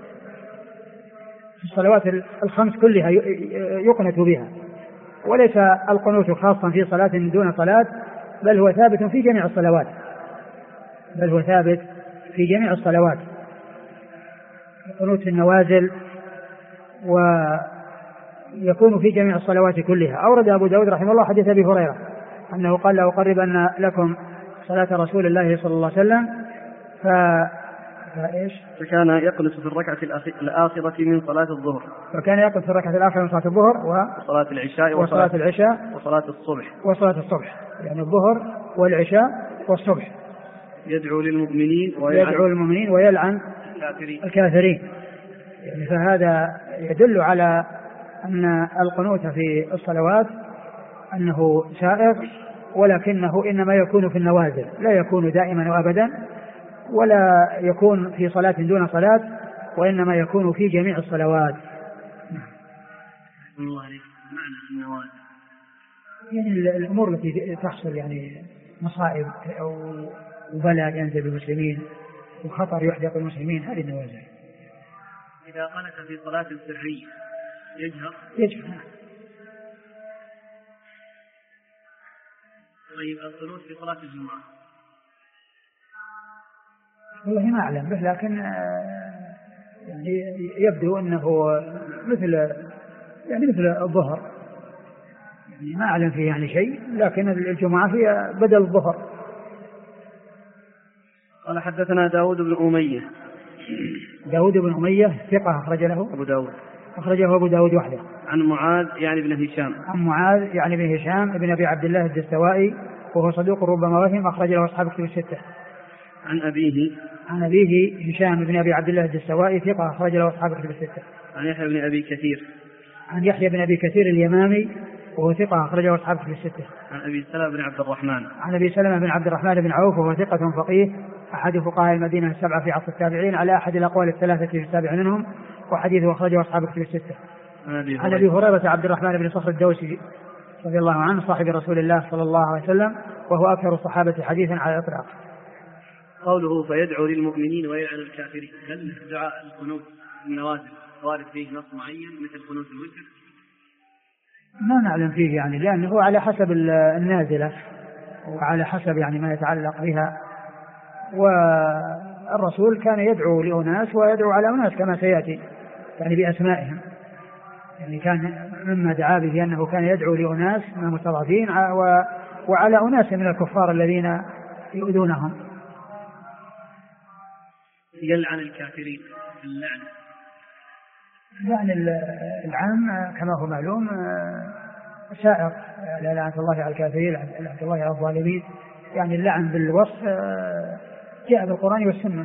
في الصلوات الخمس كلها يقنت بها، وليس القنوت خاصا في صلاة دون صلاة، بل هو ثابت في جميع الصلوات، القنوت في النوازل ويكون في جميع الصلوات كلها. أورد أبو داود رحمه الله حديث أبي هريرة أنه قال: لأقربن لكم صلاة رسول الله صلى الله عليه وسلم فكان يقنت في الركعة الآخرة من صلاة الظهر، من صلاة الظهر وصلاة العشاء وصلاة الصبح، يعني الظهر والعشاء والصبح. يدعو للمؤمنين ويلعن الكافرين. يعني فهذا يدل على أن القنوت في الصلوات أنه سائغ، ولكنه إنما يكون في النوازل، لا يكون دائما وأبدا، ولا يكون في صلاة دون صلاة، وإنما يكون في جميع الصلوات. يعني الأمور التي تحصل، يعني مصائب أو بلاء ينزل بالمسلمين وخطر يحدث بالمسلمين، هذه النوازل. إذا قنت في صلاة سرية يجهر. طيب القنوت في صلاة الجمعة؟ والله ما أعلم به، لكن يعني يبدو أنه مثل الظهر، يعني ما أعلم فيه يعني شيء، لكن الجمعة فيها بدل الظهر. قال حدثنا داود بن أمية ثقة أخرج له أبو داود وحده. عن معاذ يعني بن هشام ابن أبي عبد الله الدستوائي وهو صدوق ربما وهم، أخرج له أصحاب الكتب 6. عن أبيه عن أبيه هشام بن أبي عبد الله الدستوائي ثقة أخرج له أصحاب الكتب الستة. عن يحيى بن أبي كثير. عن يحيى بن أبي كثير اليمامي وهو ثقة أخرجه أصحاب الكتب الستة. عن أبي سلمة بن عبد الرحمن. عن أبي سلمة بن عبد الرحمن بن عوف وهو ثقة فقيه أحد فقهاء المدينة السبعة في عصر التابعين على أحد الأقوال الثلاثة في السابع منهم، وحديثه أخرجه أصحاب الكتب الستة. عن أبي هريرة عبد الرحمن بن صخر الدوسي رضي الله عنه صاحب رسول الله صلى الله عليه وسلم وهو أكثر الصحابة حديثا على الإطلاق. قوله فيدعو للمؤمنين ويلعن الكافرين، هل دعاء القنوت النوازل وارد فيه نص معين مثل قنوت الوتر؟ ما نعلم فيه يعني، لأنه على حسب النازلة وعلى حسب يعني ما يتعلق بها، والرسول كان يدعو لأناس ويدعو على أناس كما سيأتي يعني بأسمائهم، يعني كان مما دعا به أنه كان يدعو لأناس من المستضعفين وعلى أناس من الكفار الذين يؤذونهم. يلعن الكافرين اللعن يعني العام كما هو معلوم سائر، لعنة الله على الكافرين لعنة الله على الظالمين، يعني اللعن بالوصف جاء بالقرآن والسنة.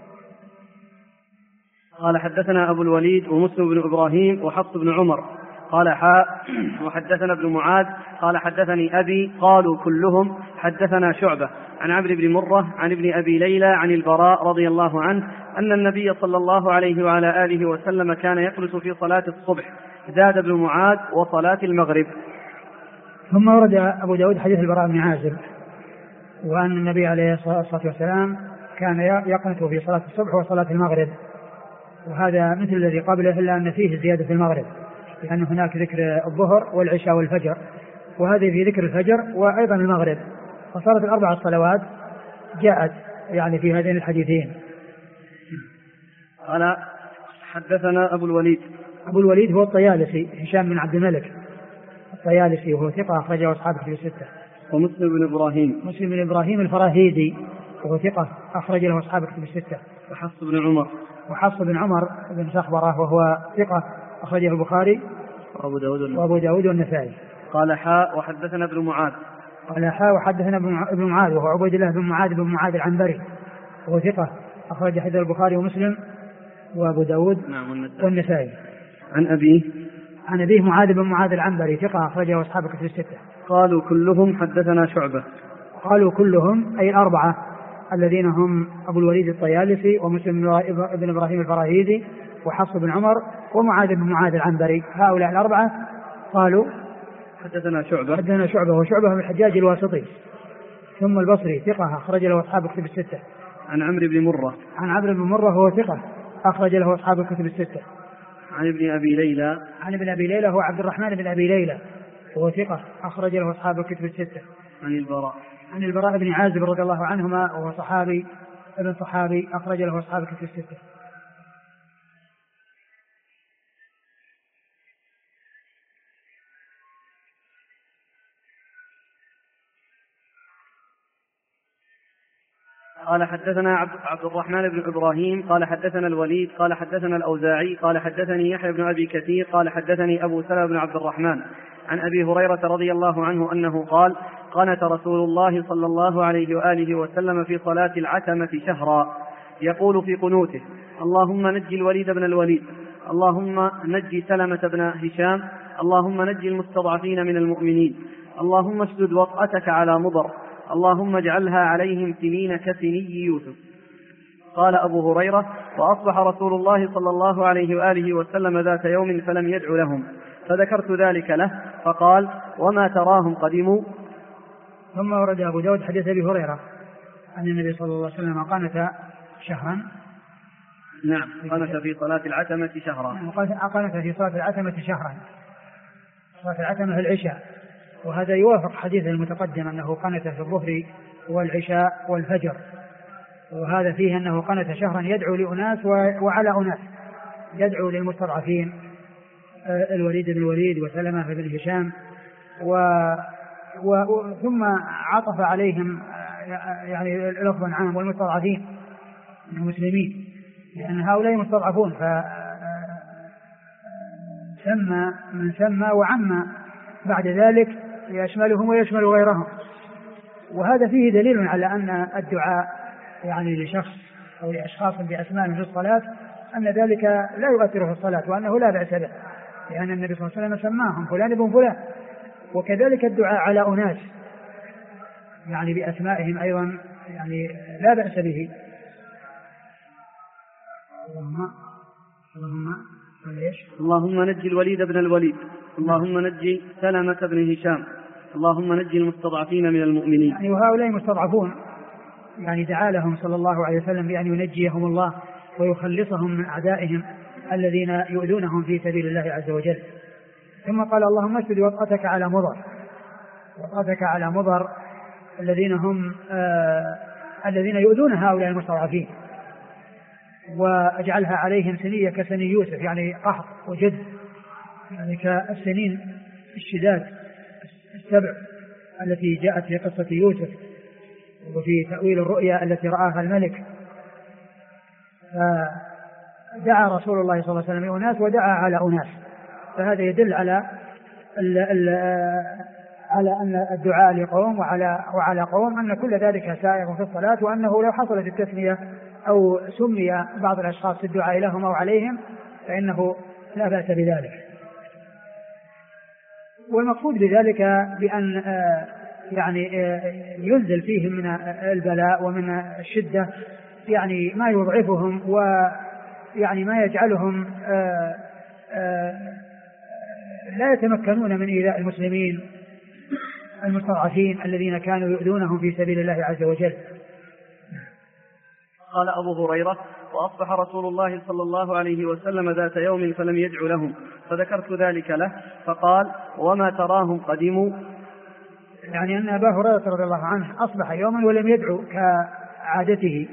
قال حدثنا أبو الوليد ومسلم بن إبراهيم وحفص بن عمر قال وحدثنا ابن معاذ قال حدثني أبي قالوا كلهم حدثنا شعبة عن عمرو بن مرة عن ابن أبي ليلى عن البراء رضي الله عنه أن النبي صلى الله عليه وعلى آله وسلم كان يقنت في صلاة الصبح، زاد ابن معاذ وصلاة المغرب. ثم ورد أبو داود حديث البراء بن عازب وأن النبي عليه الصلاة والسلام كان يقنت في صلاة الصبح وصلاة المغرب، وهذا مثل الذي قبله إلا أن فيه زيادة في المغرب، لأن هناك ذكر الظهر والعشاء والفجر، وهذه في ذكر الفجر وأيضا المغرب، فصارت الأربع الصلوات جاءت يعني في هذين الحديثين. قال حدثنا أبو الوليد. أبو الوليد هو الطيالسي هشام بن عبد الملك الطيالسي وهو ثقة أخرجه أصحاب الكتب الستة. ومسلم بن إبراهيم. مسلم بن إبراهيم الفراهيدي وهو ثقة أخرج له أصحاب الكتب الستة. وحفص بن عمر. وحفص بن عمر بن سخبرة وهو ثقة أخرجه البخاري وأبو داود والنسائي. قال وحدثنا ابن معاذ. قال وحدثنا ابن معاذ وهو عبيد الله بن معاذ العنبري وهو ثقة أخرج حديث البخاري ومسلم وأبو داود والنسائي. عن أبيه معاذ بن معاذ العنبري ثقة أخرجه أصحاب الكتب الستة. قالوا كلهم حدثنا شعبة. قالوا كلهم أي الأربعة الذين هم أبو الوليد الطيالسي ومسلم بن إبراهيم الفراهيدي وحفص بن عمر ومعاذ بن معاذ العنبري، هؤلاء الأربعة قالوا حدثنا شعبة وشعبة من الحجاج الواسطي ثم البصري ثقة أخرج له أصحاب الكتب الستة. عن عمرو بن مرة هو ثقة أخرج له أصحاب الكتب الستة. عن ابن أبي ليلى هو عبد الرحمن بن أبي ليلى وهو ثقة أخرج له أصحاب الكتب الستة. عن البراء بن عازب رضي الله عنهما وهو ابن صحابي أخرج له أصحاب الكتب الستة. قال حدثنا عبد الرحمن بن إبراهيم قال حدثنا الوليد قال حدثنا الأوزاعي قال حدثني يحيى بن أبي كثير قال حدثني أبو سلمة بن عبد الرحمن عن أبي هريرة رضي الله عنه أنه قال قنت رسول الله صلى الله عليه وآله وسلم في صلاة العتمة شهرا يقول في قنوته اللهم نجي الوليد بن الوليد، اللهم نجي سلمة بن هشام، اللهم نجي المستضعفين من المؤمنين، اللهم اشدد وطأتك على مضر، اللهم اجعلها عليهم سنين كسني يوسف. قال أبو هريرة وأصبح رسول الله صلى الله عليه وآله وسلم ذات يوم فلم يدع لهم، فذكرت ذلك له فقال وما تراهم قدموا. ثم ورد أبو داود حديث أبي هريرة أن النبي صلى الله عليه وسلم قنت شهرا. نعم قنت في صلاة العتمة شهرا. قنت في صلاة العتمة شهرا. صلاة العتمة العشاء، وهذا يوافق حديث المتقدم أنه قنت في الظهر والعشاء والفجر، وهذا فيه أنه قنت شهرا يدعو لأناس وعلى أناس، يدعو للمستضعفين الوليد بن الوليد وسلمة بن هشام ثم عطف عليهم يعني لفظا عام والمستضعفين من المسلمين، لأن هؤلاء مستضعفون فسمى من سمى وعم بعد ذلك يشملهم ويشمل غيرهم. وهذا فيه دليل على أن الدعاء يعني لشخص أو لأشخاص بأسماء في الصلاة أن ذلك لا يؤثر في الصلاة وأنه لا بأس به، لأن النبي صلى الله عليه وسلم سماهم فلان ابن فلان. وكذلك الدعاء على أناس يعني بأسمائهم أيضا يعني لا بأس به. اللهم نجي الوليد بن الوليد، اللهم نجي سلمة بن هشام، اللهم نجي المستضعفين من المؤمنين. يعني وهؤلاء مستضعفون يعني دعا لهم صلى الله عليه وسلم بأن ينجيهم الله ويخلصهم من أعدائهم الذين يؤذونهم في سبيل الله عز وجل. ثم قال اللهم اشدد وطأتك على مضر، وطأتك على مضر الذين هم الذين يؤذون هؤلاء المستضعفين، واجعلها عليهم سنية كسني يوسف، يعني قحط وجد، يعني كالسنين الشداد السبع التي جاءت في قصة يوسف وفي تأويل الرؤيا التي رآها الملك. دعا رسول الله صلى الله عليه وسلم أناس ودعا على أناس، فهذا يدل على أن الدعاء لقوم وعلى قوم أن كل ذلك سائغ في الصلاة، وأنه لو حصلت التسمية أو سمي بعض الأشخاص في الدعاء لهم أو عليهم فإنه لا بأس بذلك. والمقصود بذلك بأن يعني ينزل فيهم من البلاء ومن الشدة يعني ما يضعفهم ويعني ما يجعلهم لا يتمكنون من إيذاء المسلمين المستضعفين الذين كانوا يؤذونهم في سبيل الله عز وجل. قال أبو هريرة: وأصبح رسول الله صلى الله عليه وسلم ذات يوم فلم يدع لهم، فذكرت ذلك له فقال: وما تراهم قدموا؟ يعني أن أبا هريرة رضي الله عنه أصبح يوما ولم يدعو كعادته،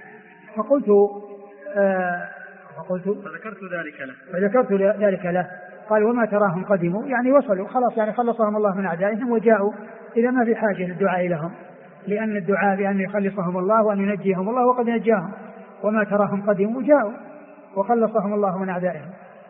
فذكرت ذلك له قال: وما تراهم قدموا؟ يعني وصلوا خلاص، يعني خلصهم الله من أعدائهم وجاءوا إذا ما في حاجة للدعاء لهم، لأن الدعاء بأن يخلصهم الله وأن ينجيهم الله وقد نجاهم. وما تراهم قدموا جاءوا وخلصهم الله من أعدائهم.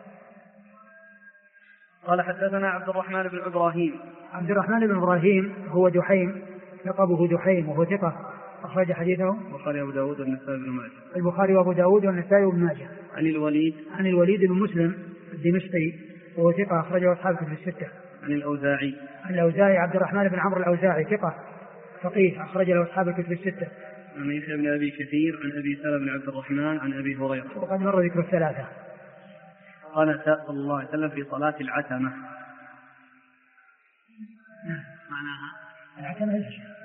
قال حدثنا عبد الرحمن بن إبراهيم هو دحيم، لقبه دحيم، وهو ثقة، أخرج حديثه البخاري وأبو داود والنسائي بن ماجه. البخاري وأبو داود والنسائي بن ماجه. عن الوليد بن مسلم الدمشقي وهو ثقة، أخرجه أصحاب الكتب الستة. عن الأوزاعي عبد الرحمن بن عمرو الأوزاعي ثقة فقيه، أخرج له أصحاب الكتب الستة. عن يحيى بن أبي كثير عن أبي سلمة بن عبد الرحمن عن أبي هريرة. وقد مر ذكر الثلاثة. قال صلى الله عليه وسلم في صلاة العتمة. معناها العتمة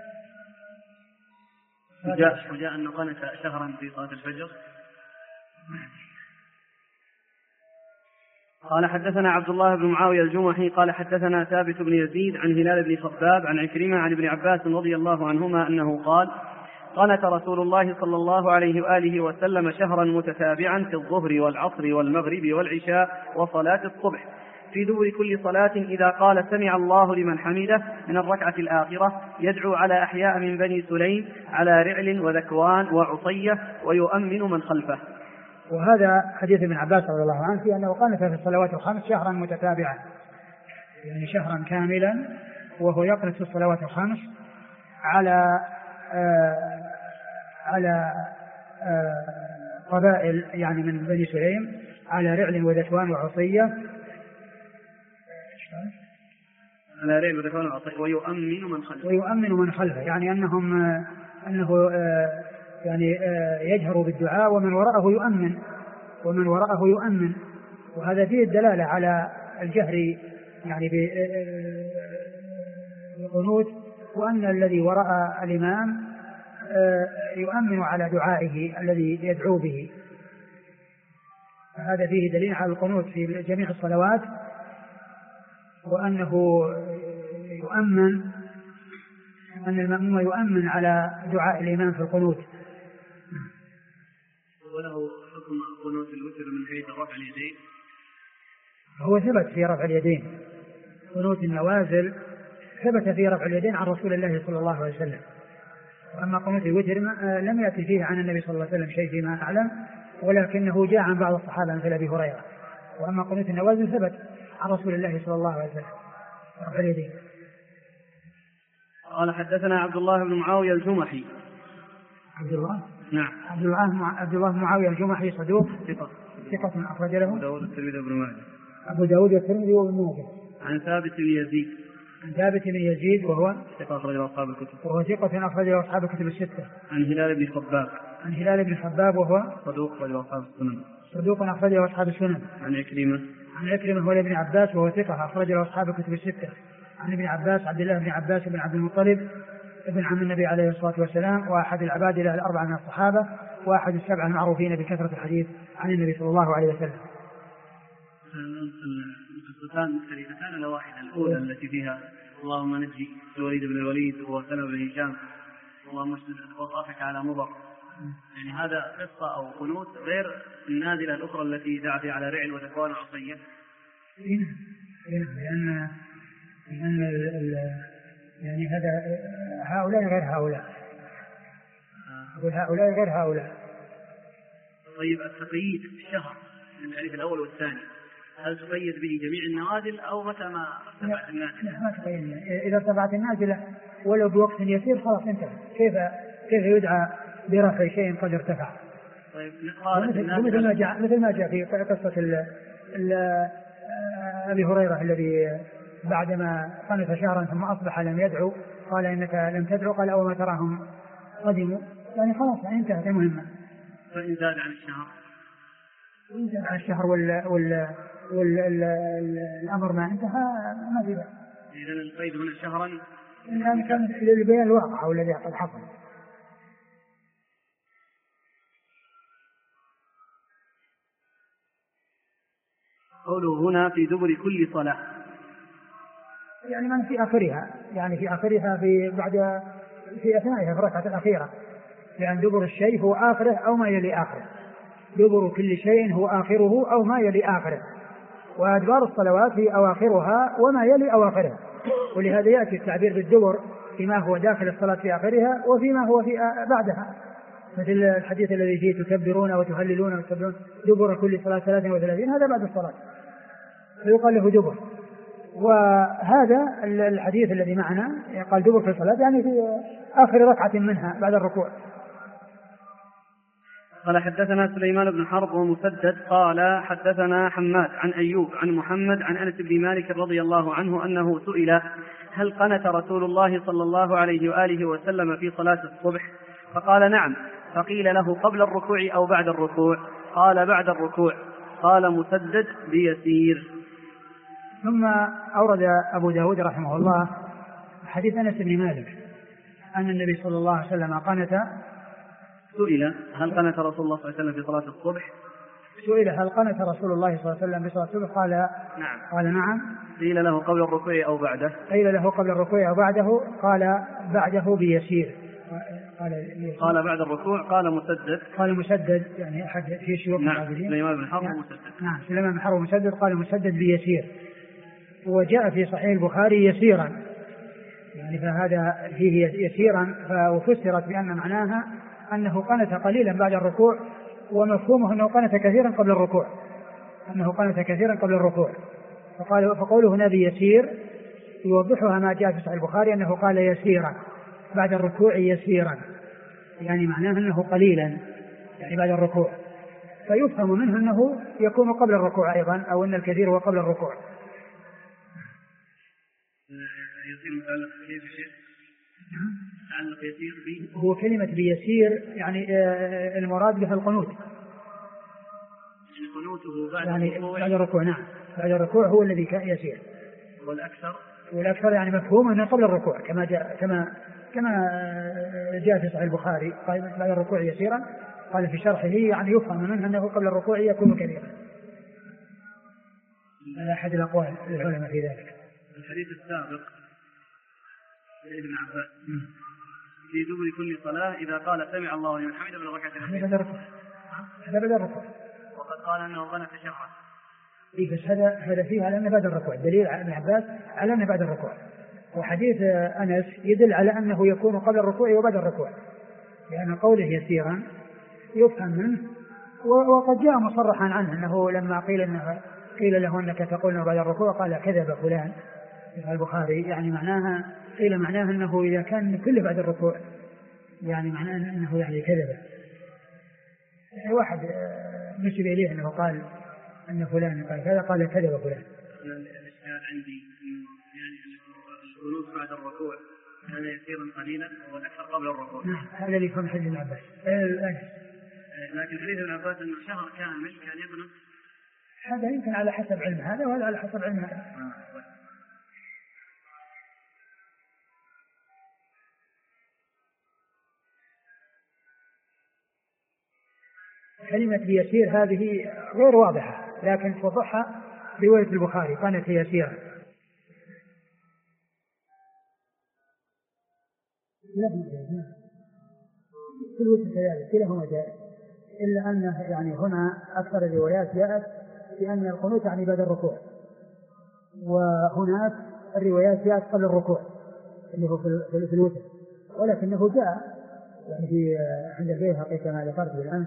وجاء أنه قنت شهرا في صلاة الفجر. قال حدثنا عبد الله بن معاوية الجمحي قال حدثنا ثابت بن يزيد عن هلال بن خباب عن عكرمة عن ابن عباس رضي الله عنهما أنه قال: قنت رسول الله صلى الله عليه وآله وسلم شهرا متتابعا في الظهر والعصر والمغرب والعشاء وصلاة الصبح، في دبر كل صلاة إذا قال سمع الله لمن حمده من الركعة الآخرة يدعو على أحياء من بني سليم على رعل وذكوان وعصية ويؤمن من خلفه. وهذا حديث ابن عباس رضي الله عنه في أنه قنت في الصلوات الخمس شهرا متتابعا، يعني شهرا كاملا وهو يقنت في الصلوات الخمس على قبائل يعني من بني سليم على رعل وذكوان وعصية ويؤمن من خلفه، يعني أنه يعني يجهر بالدعاء ومن وراءه يؤمن، وهذا فيه الدلالة على الجهر يعني بالقنوت، وأن الذي وراء الإمام يؤمن على دعائه الذي يدعو به. هذا فيه دليل على القنوت في جميع الصلوات، وأنه يؤمن أن المأموم يؤمن على دعاء الإمام في القنوت. وله حكم قنوت الوتر من حيث رفع اليدين؟ هو ثبت في رفع اليدين، قنوت النوازل ثبت في رفع اليدين عن رسول الله صلى الله عليه وسلم. وأما قنوت الوتر لم يأتي فيه عن النبي صلى الله عليه وسلم شيء فيما أعلم، ولكنه جاء عن بعض الصحابة مثل أبي هريرة. وأما قنوت النوازل ثبت عن رسول الله صلى الله عليه وسلم رفع اليدين. قال حدثنا عبد الله بن معاوية الجمحي. عبد الله نعم. عبد الله بن معاوية الجمحي صدوق ثقة أخرج له أبو داود والترمذي وابن ماجه. أبو داود والترمذي وابن ماجه. عن ثابت بن يزيد. عن ثابت بن يزيد وهو ثقة أخرج له أصحاب الكتب. وهو ثقة أخرج له أصحاب الكتب الستة. عن هلال بن خباب. عن هلال بن خباب وهو صدوق أخرج له أصحاب السنن. صدوق أخرج له أصحاب السنن. عن عكرمة. عن عكرمة هو ابن عباس وهو ثقة أخرج له أصحاب الكتب الستة. عن ابن عباس عبد الله بن عباس بن عبد المطلب ابن عم النبي عليه الصلاة والسلام، وأحد العبادلة الأربعة من الصحابة، وأحد السبعة المعروفين بكثرة الحديث عن النبي صلى الله عليه وسلم. الخليفتان الواحدة الأولى التي فيها اللهم نجي الوليد بن الوليد وسلمة بن هشام اللهم اشدد وطافك على مضر، يعني هذا قصة أو قنوت غير النازلة الأخرى التي دعا فيها على رعل وذكوان وعصية. لأن يعني هؤلاء غير هؤلاء. هؤلاء غير هؤلاء. طيب التقييد الشهر من الحديث الأول والثاني هل تقيد به جميع النوازل أو متى ما ارتفعت النازلة؟ ما تقيد. إذا ارتفعت النازلة ولو بوقت يسير خلاص انتهى. كيف يدعى برفع شيء قد ارتفع؟ طيب مثل ما جاء في قصة أبي هريرة الذي بعدما قنت شهرا ثم أصبح لم يدعو، قال إنك لم تدعو، قال أو ما تراهم قدموا، يعني خلاص انتهت المهمة. فإن زاد عن الشهر عن الشهر والأمر ما انتهى ما في بأس. إذن القيد هنا شهرا الآن كان للبيان الواقع والذي قد حصل. قوله هنا في دبر كل صلاة يعني من في آخرها، يعني في آخرها في أثنائها في الركعة الأخيرة، لأن دبر الشيء هو آخره أو ما يلي آخره. دبر كل شيء هو آخره أو ما يلي آخره، وأدبار الصلوات هي أواخرها وما يلي أواخرها، ولهذا يأتي التعبير بالدبر فيما هو داخل الصلاة في آخرها وفيما هو في بعدها، مثل الحديث الذي فيه تكبرون وتهللون وتكبرون دبر كل صلاة 33 هذا بعد الصلاة فيقال له دبر. وهذا الحديث الذي معنا قال دبر في الصلاة يعني في آخر ركعة منها بعد الركوع. قال حدثنا سليمان بن حرب ومسدد قال حدثنا حماد عن أيوب عن محمد عن أنس بن مالك رضي الله عنه أنه سئل هل قنت رسول الله صلى الله عليه وآله وسلم في صلاة الصبح؟ فقال نعم. فقيل له قبل الركوع أو بعد الركوع؟ قال بعد الركوع. قال مسدد بيسير. ثم أورد أبو داود رحمه الله حديث أنس بن مالك أن النبي صلى الله عليه وسلم قنت. سئل هل قنت رسول الله صلى الله عليه وسلم في صلاة الصبح؟ سئل هل قنت رسول الله صلى الله عليه وسلم في صلاة الصبح؟ قال نعم. قال نعم. قيل له قبل الركوع أو بعده؟ قيل له قبل الركوع أو بعده؟ قال بعده بيسير. قال بعد الركوع. قال مسدد. قال مسدد يعني أحد في شيوخ العابدين. سليمان بن حرب ومسدد. نعم سليمان بن حرب ومسدد. قال مسدد بيسير. وجاء في صحيح البخاري يسيرا، يعني فهذا فيه يسيرا وفسرت بأن معناها أنه قنت قليلا بعد الركوع، ومفهومه أنه قنت كثيرا قبل الركوع، أنه قنت كثيرا قبل الركوع. فقوله هنا بيسير يوضحها ما جاء في صحيح البخاري أنه قال يسيرا بعد الركوع يسيرا، يعني معناه أنه قليلا يعني بعد الركوع، فيفهم منه أنه يكون قبل الركوع أيضا، أو أن الكثير هو قبل الركوع. يسير متعلق كيف شيء؟ متعلق يسير به هو كلمة بيسير يعني المراد بها القنوت، قنوته بعد يعني بعد الركوع. نعم بعد الركوع هو الذي كان يسير. والأكثر يعني مفهوم أنه قبل الركوع كما جاء في صحيح البخاري قال بعد الركوع يسيرا، قال في شرحه يعني يفهم منه أنه قبل الركوع يكون كثيرا. هذا أحد الأقوال العلماء في ذلك. الحديث السابق لابن عباس في دبر كل صلاة إذا قال سمع الله لمن حمده من الركعة الأخيرة هذا بعد الركوع، وقد قال أنه قنت شهرا. بس هذا فيه على أنه بعد الركوع، دليل على ابن عباس على أنه بعد الركوع، وحديث أنس يدل على أنه يكون قبل الركوع وبعد الركوع، لأن قوله يسيرا يفهم منه. وقد جاء مصرحا عنه أنه لما قيل له أنك تقول بعد الركوع قال كذب فلان في البخاري، يعني معناها أنه إذا كان كله بعد الركوع يعني معناه أنه يعني كذب، واحد نسب إليه أنه قال أن فلان قال كذا، قال كذب فلان. الإشكال عندي يعني الجلوس بعد الركوع كان يسيرا قليلا والأكثر قبل الركوع. هذا اللي يفهم حديث ابن عباس. لكن حديث ابن عباس أنه شهر كامل كان يقنط. هذا يمكن على حسب علم هذا وهذا على حسب علم هذا. كلمة بيسير هذه غير واضحة، لكن توضحها رواية البخاري كانت يسيرا. كل كذلك كلاهما جائز، إلا أنه يعني هنا أكثر الروايات جاءت بأن القنوت يعني بعد الركوع، وهناك الروايات جاءت قبل الركوع اللي هو في الوتر، ولكنه جاء يعني في عند البيهقي كما ذكرت بالأمس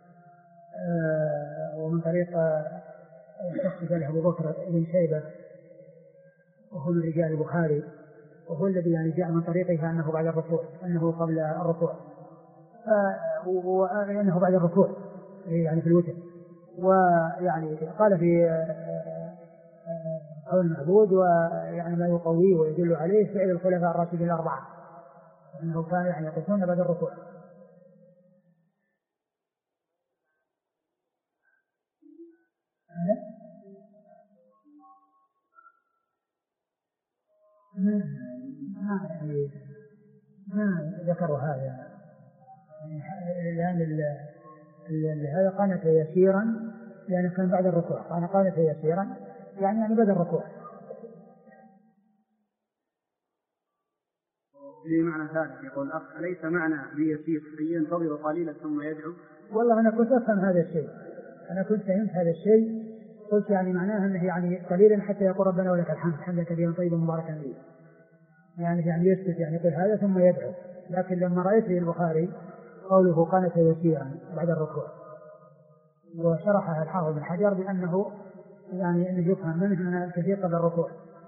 ومن طريق شخص قاله أبو بكر بن شيبة وهو من رجال البخاري، وهو الذي يعني جاء من طريقه أنه بعد الركوع، أنه قبل الركوع، وأنه بعد الركوع يعني في الوتر. ويعني قال في قول المعبود ويعني ما يقويه ويدل عليه فعل الخلفاء الراشدين الأربعة، أنه كان يعني يقصون بعد الركوع. ما ذكروا هذا، لأن هذا قانت يسيرا لأنه كان بعد الركوع، قانت يسيرا يعني بعد الركوع. في معنى ثالث يقول الأخ أليس معنى بيسير أن ينتظر قليلا ثم يدعو؟ والله أنا كنت أفهم هذا الشيء، أنا كنت فهمت هذا الشيء، قلت يعني معناه أنه يعني قليلا حتى يقول ربنا ولك الحمد حمدا كثيرا طيبا مباركا فيه، يعني يسكت يعني يقول هذا ثم يدعو. لكن لما رأيت في البخاري قوله قانت يسيرا بعد الركوع وشرحها الحافظ بن حجر بأنه يعني أنه يفهم منه أن الكثير قبل الركوع.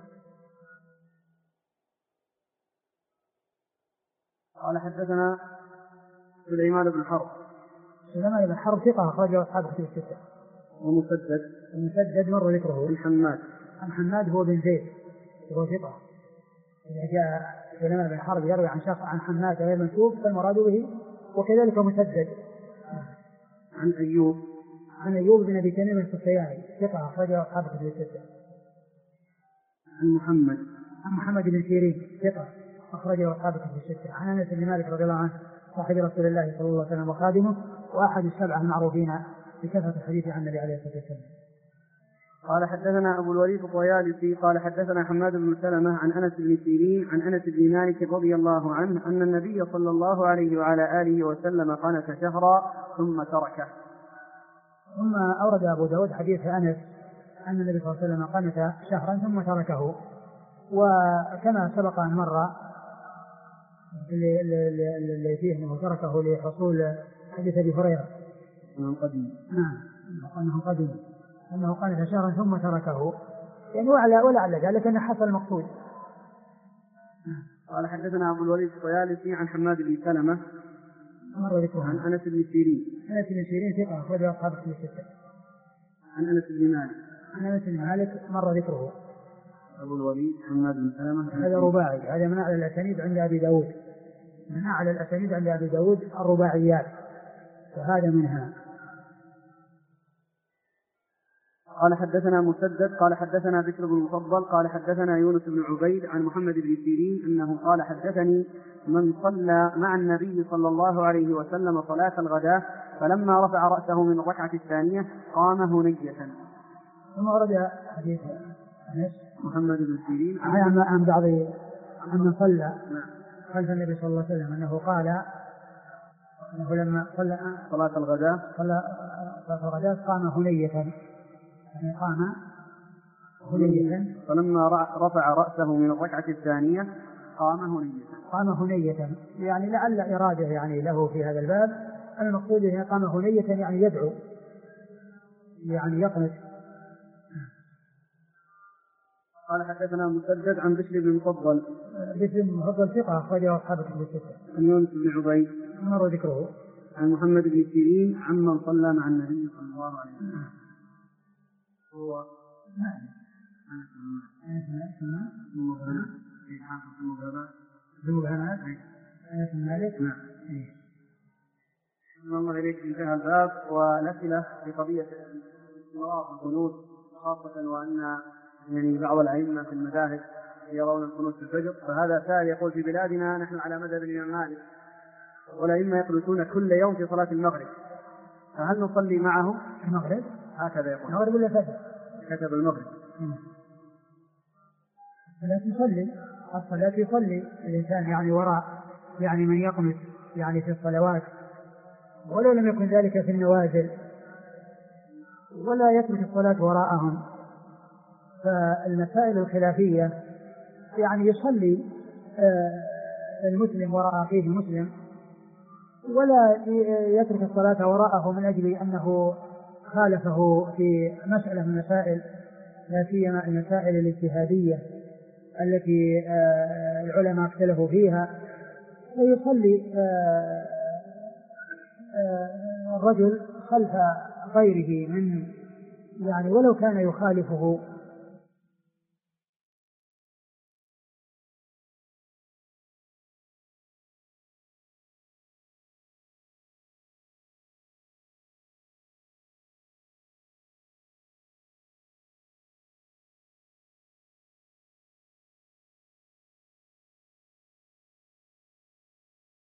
قال حدثنا سليمان بن حرب. سليمان بن حرب ثقة أخرجه أصحاب كتب الستة. ومسدد مر ذكره. عن حماد هو بن زيد وهو ثقة. إذا جاء سليمان بن حرب يروي عن شخص عن حماد غير منسوب فالمراد به، وكذلك مسدد. عن أيوب بن أبي تميم السختياني ثقة أخرجه أصحاب كتب الستة. عن محمد بن سيرين ثقة أخرجه أصحاب كتب الستة. عن أنس بن مالك رضي الله عنه صاحب رسول الله صلى الله عليه وسلم وخادمه وأحد السبعة المعروفين بكثرة الحديث عن النبي عليه الصلاة والسلام. قال حدثنا أبو الوليد الطيالسي قال حدثنا حماد بن سلمة عن أنس بن سيرين عن أنس بن مالك رضي الله عنه أن النبي صلى الله عليه وعلى آله وسلم قنت شهرا ثم تركه. ثم أورد أبو داود حديث أنس أن النبي صلى الله عليه وسلم قنت شهرا ثم تركه، وكما سبق أن مر اللي فيه أنه تركه لحصول حديث أبي هريرة أنه قدم أنه قنت شهرا ثم تركه، يعني ولعل ذلك أنه حصل المقصود. قال حدثنا أبو الوليد الطيالسي عن حماد بن سلمة عن أنس بن سيرين ثقة أخرجه أصحاب كتب الستة. عن أنس بن مالك مر ذكره. أبو الوليد حماد بن سلمة هذا رباعي، هذا من أعلى الأسانيد عند أبي داود، من أعلى الأسانيد عند أبي داود الرباعيات، وهذا منها. قال حدثنا مسدد قال حدثنا بكر بن المفضل قال حدثنا يونس بن عبيد عن محمد بن سيرين أنه قال حدثني من صلى مع النبي صلى الله عليه وسلم صلاة الغداة فلما رفع رأسه من الركعة الثانية قام هنية. ثم ورد حديث محمد بن سيرين عن بعض من صلى خلف النبي صلى الله عليه وسلم أنه قال أنه لما صلى صلاة الغداة قام هنية، فلما رفع رأسه من الركعة الثانية قام هنية، يعني لعل إرادة يعني له في هذا الباب المقصود أنه قام هنية يعني يدعو يعني يقنط. قال حدثنا مسدد عن بشر بن المفضل ثقة أخرجه أصحاب كتب الستة. عن يونس بن عبيد مر ذكره. عن محمد بن سيرين عمن صلى مع النبي صلى الله عليه وسلم. هو الله إليك. انتهى الباب والأسئلة في قضية المواقف القنوت خاصة، وأن يعني بعض الأئمة في المذاهب يرون القنوت في الفجر. فهذا سائل يقول في بلادنا نحن على مذهب الإمام مالك والأئمة يقنطون كل يوم في صلاة المغرب، فهل نصلي معهم المغرب؟ هكذا يقول. المغرب ولا الفجر؟ كتب المغرب. الصلاة يصلي الإنسان يعني وراء يعني من يقنط يعني في الصلوات، ولو لم يكن ذلك في النوازل، ولا يترك الصلاة وراءهم. فالمسائل الخلافية يعني يصلي المسلم وراء أخيه المسلم، ولا يترك الصلاة وراءه من أجل أنه خالفه في مسألة من المسائل، لا سيما المسائل الاجتهادية التي العلماء اختلفوا فيها. فيصلي الرجل خلف غيره من يعني ولو كان يخالفه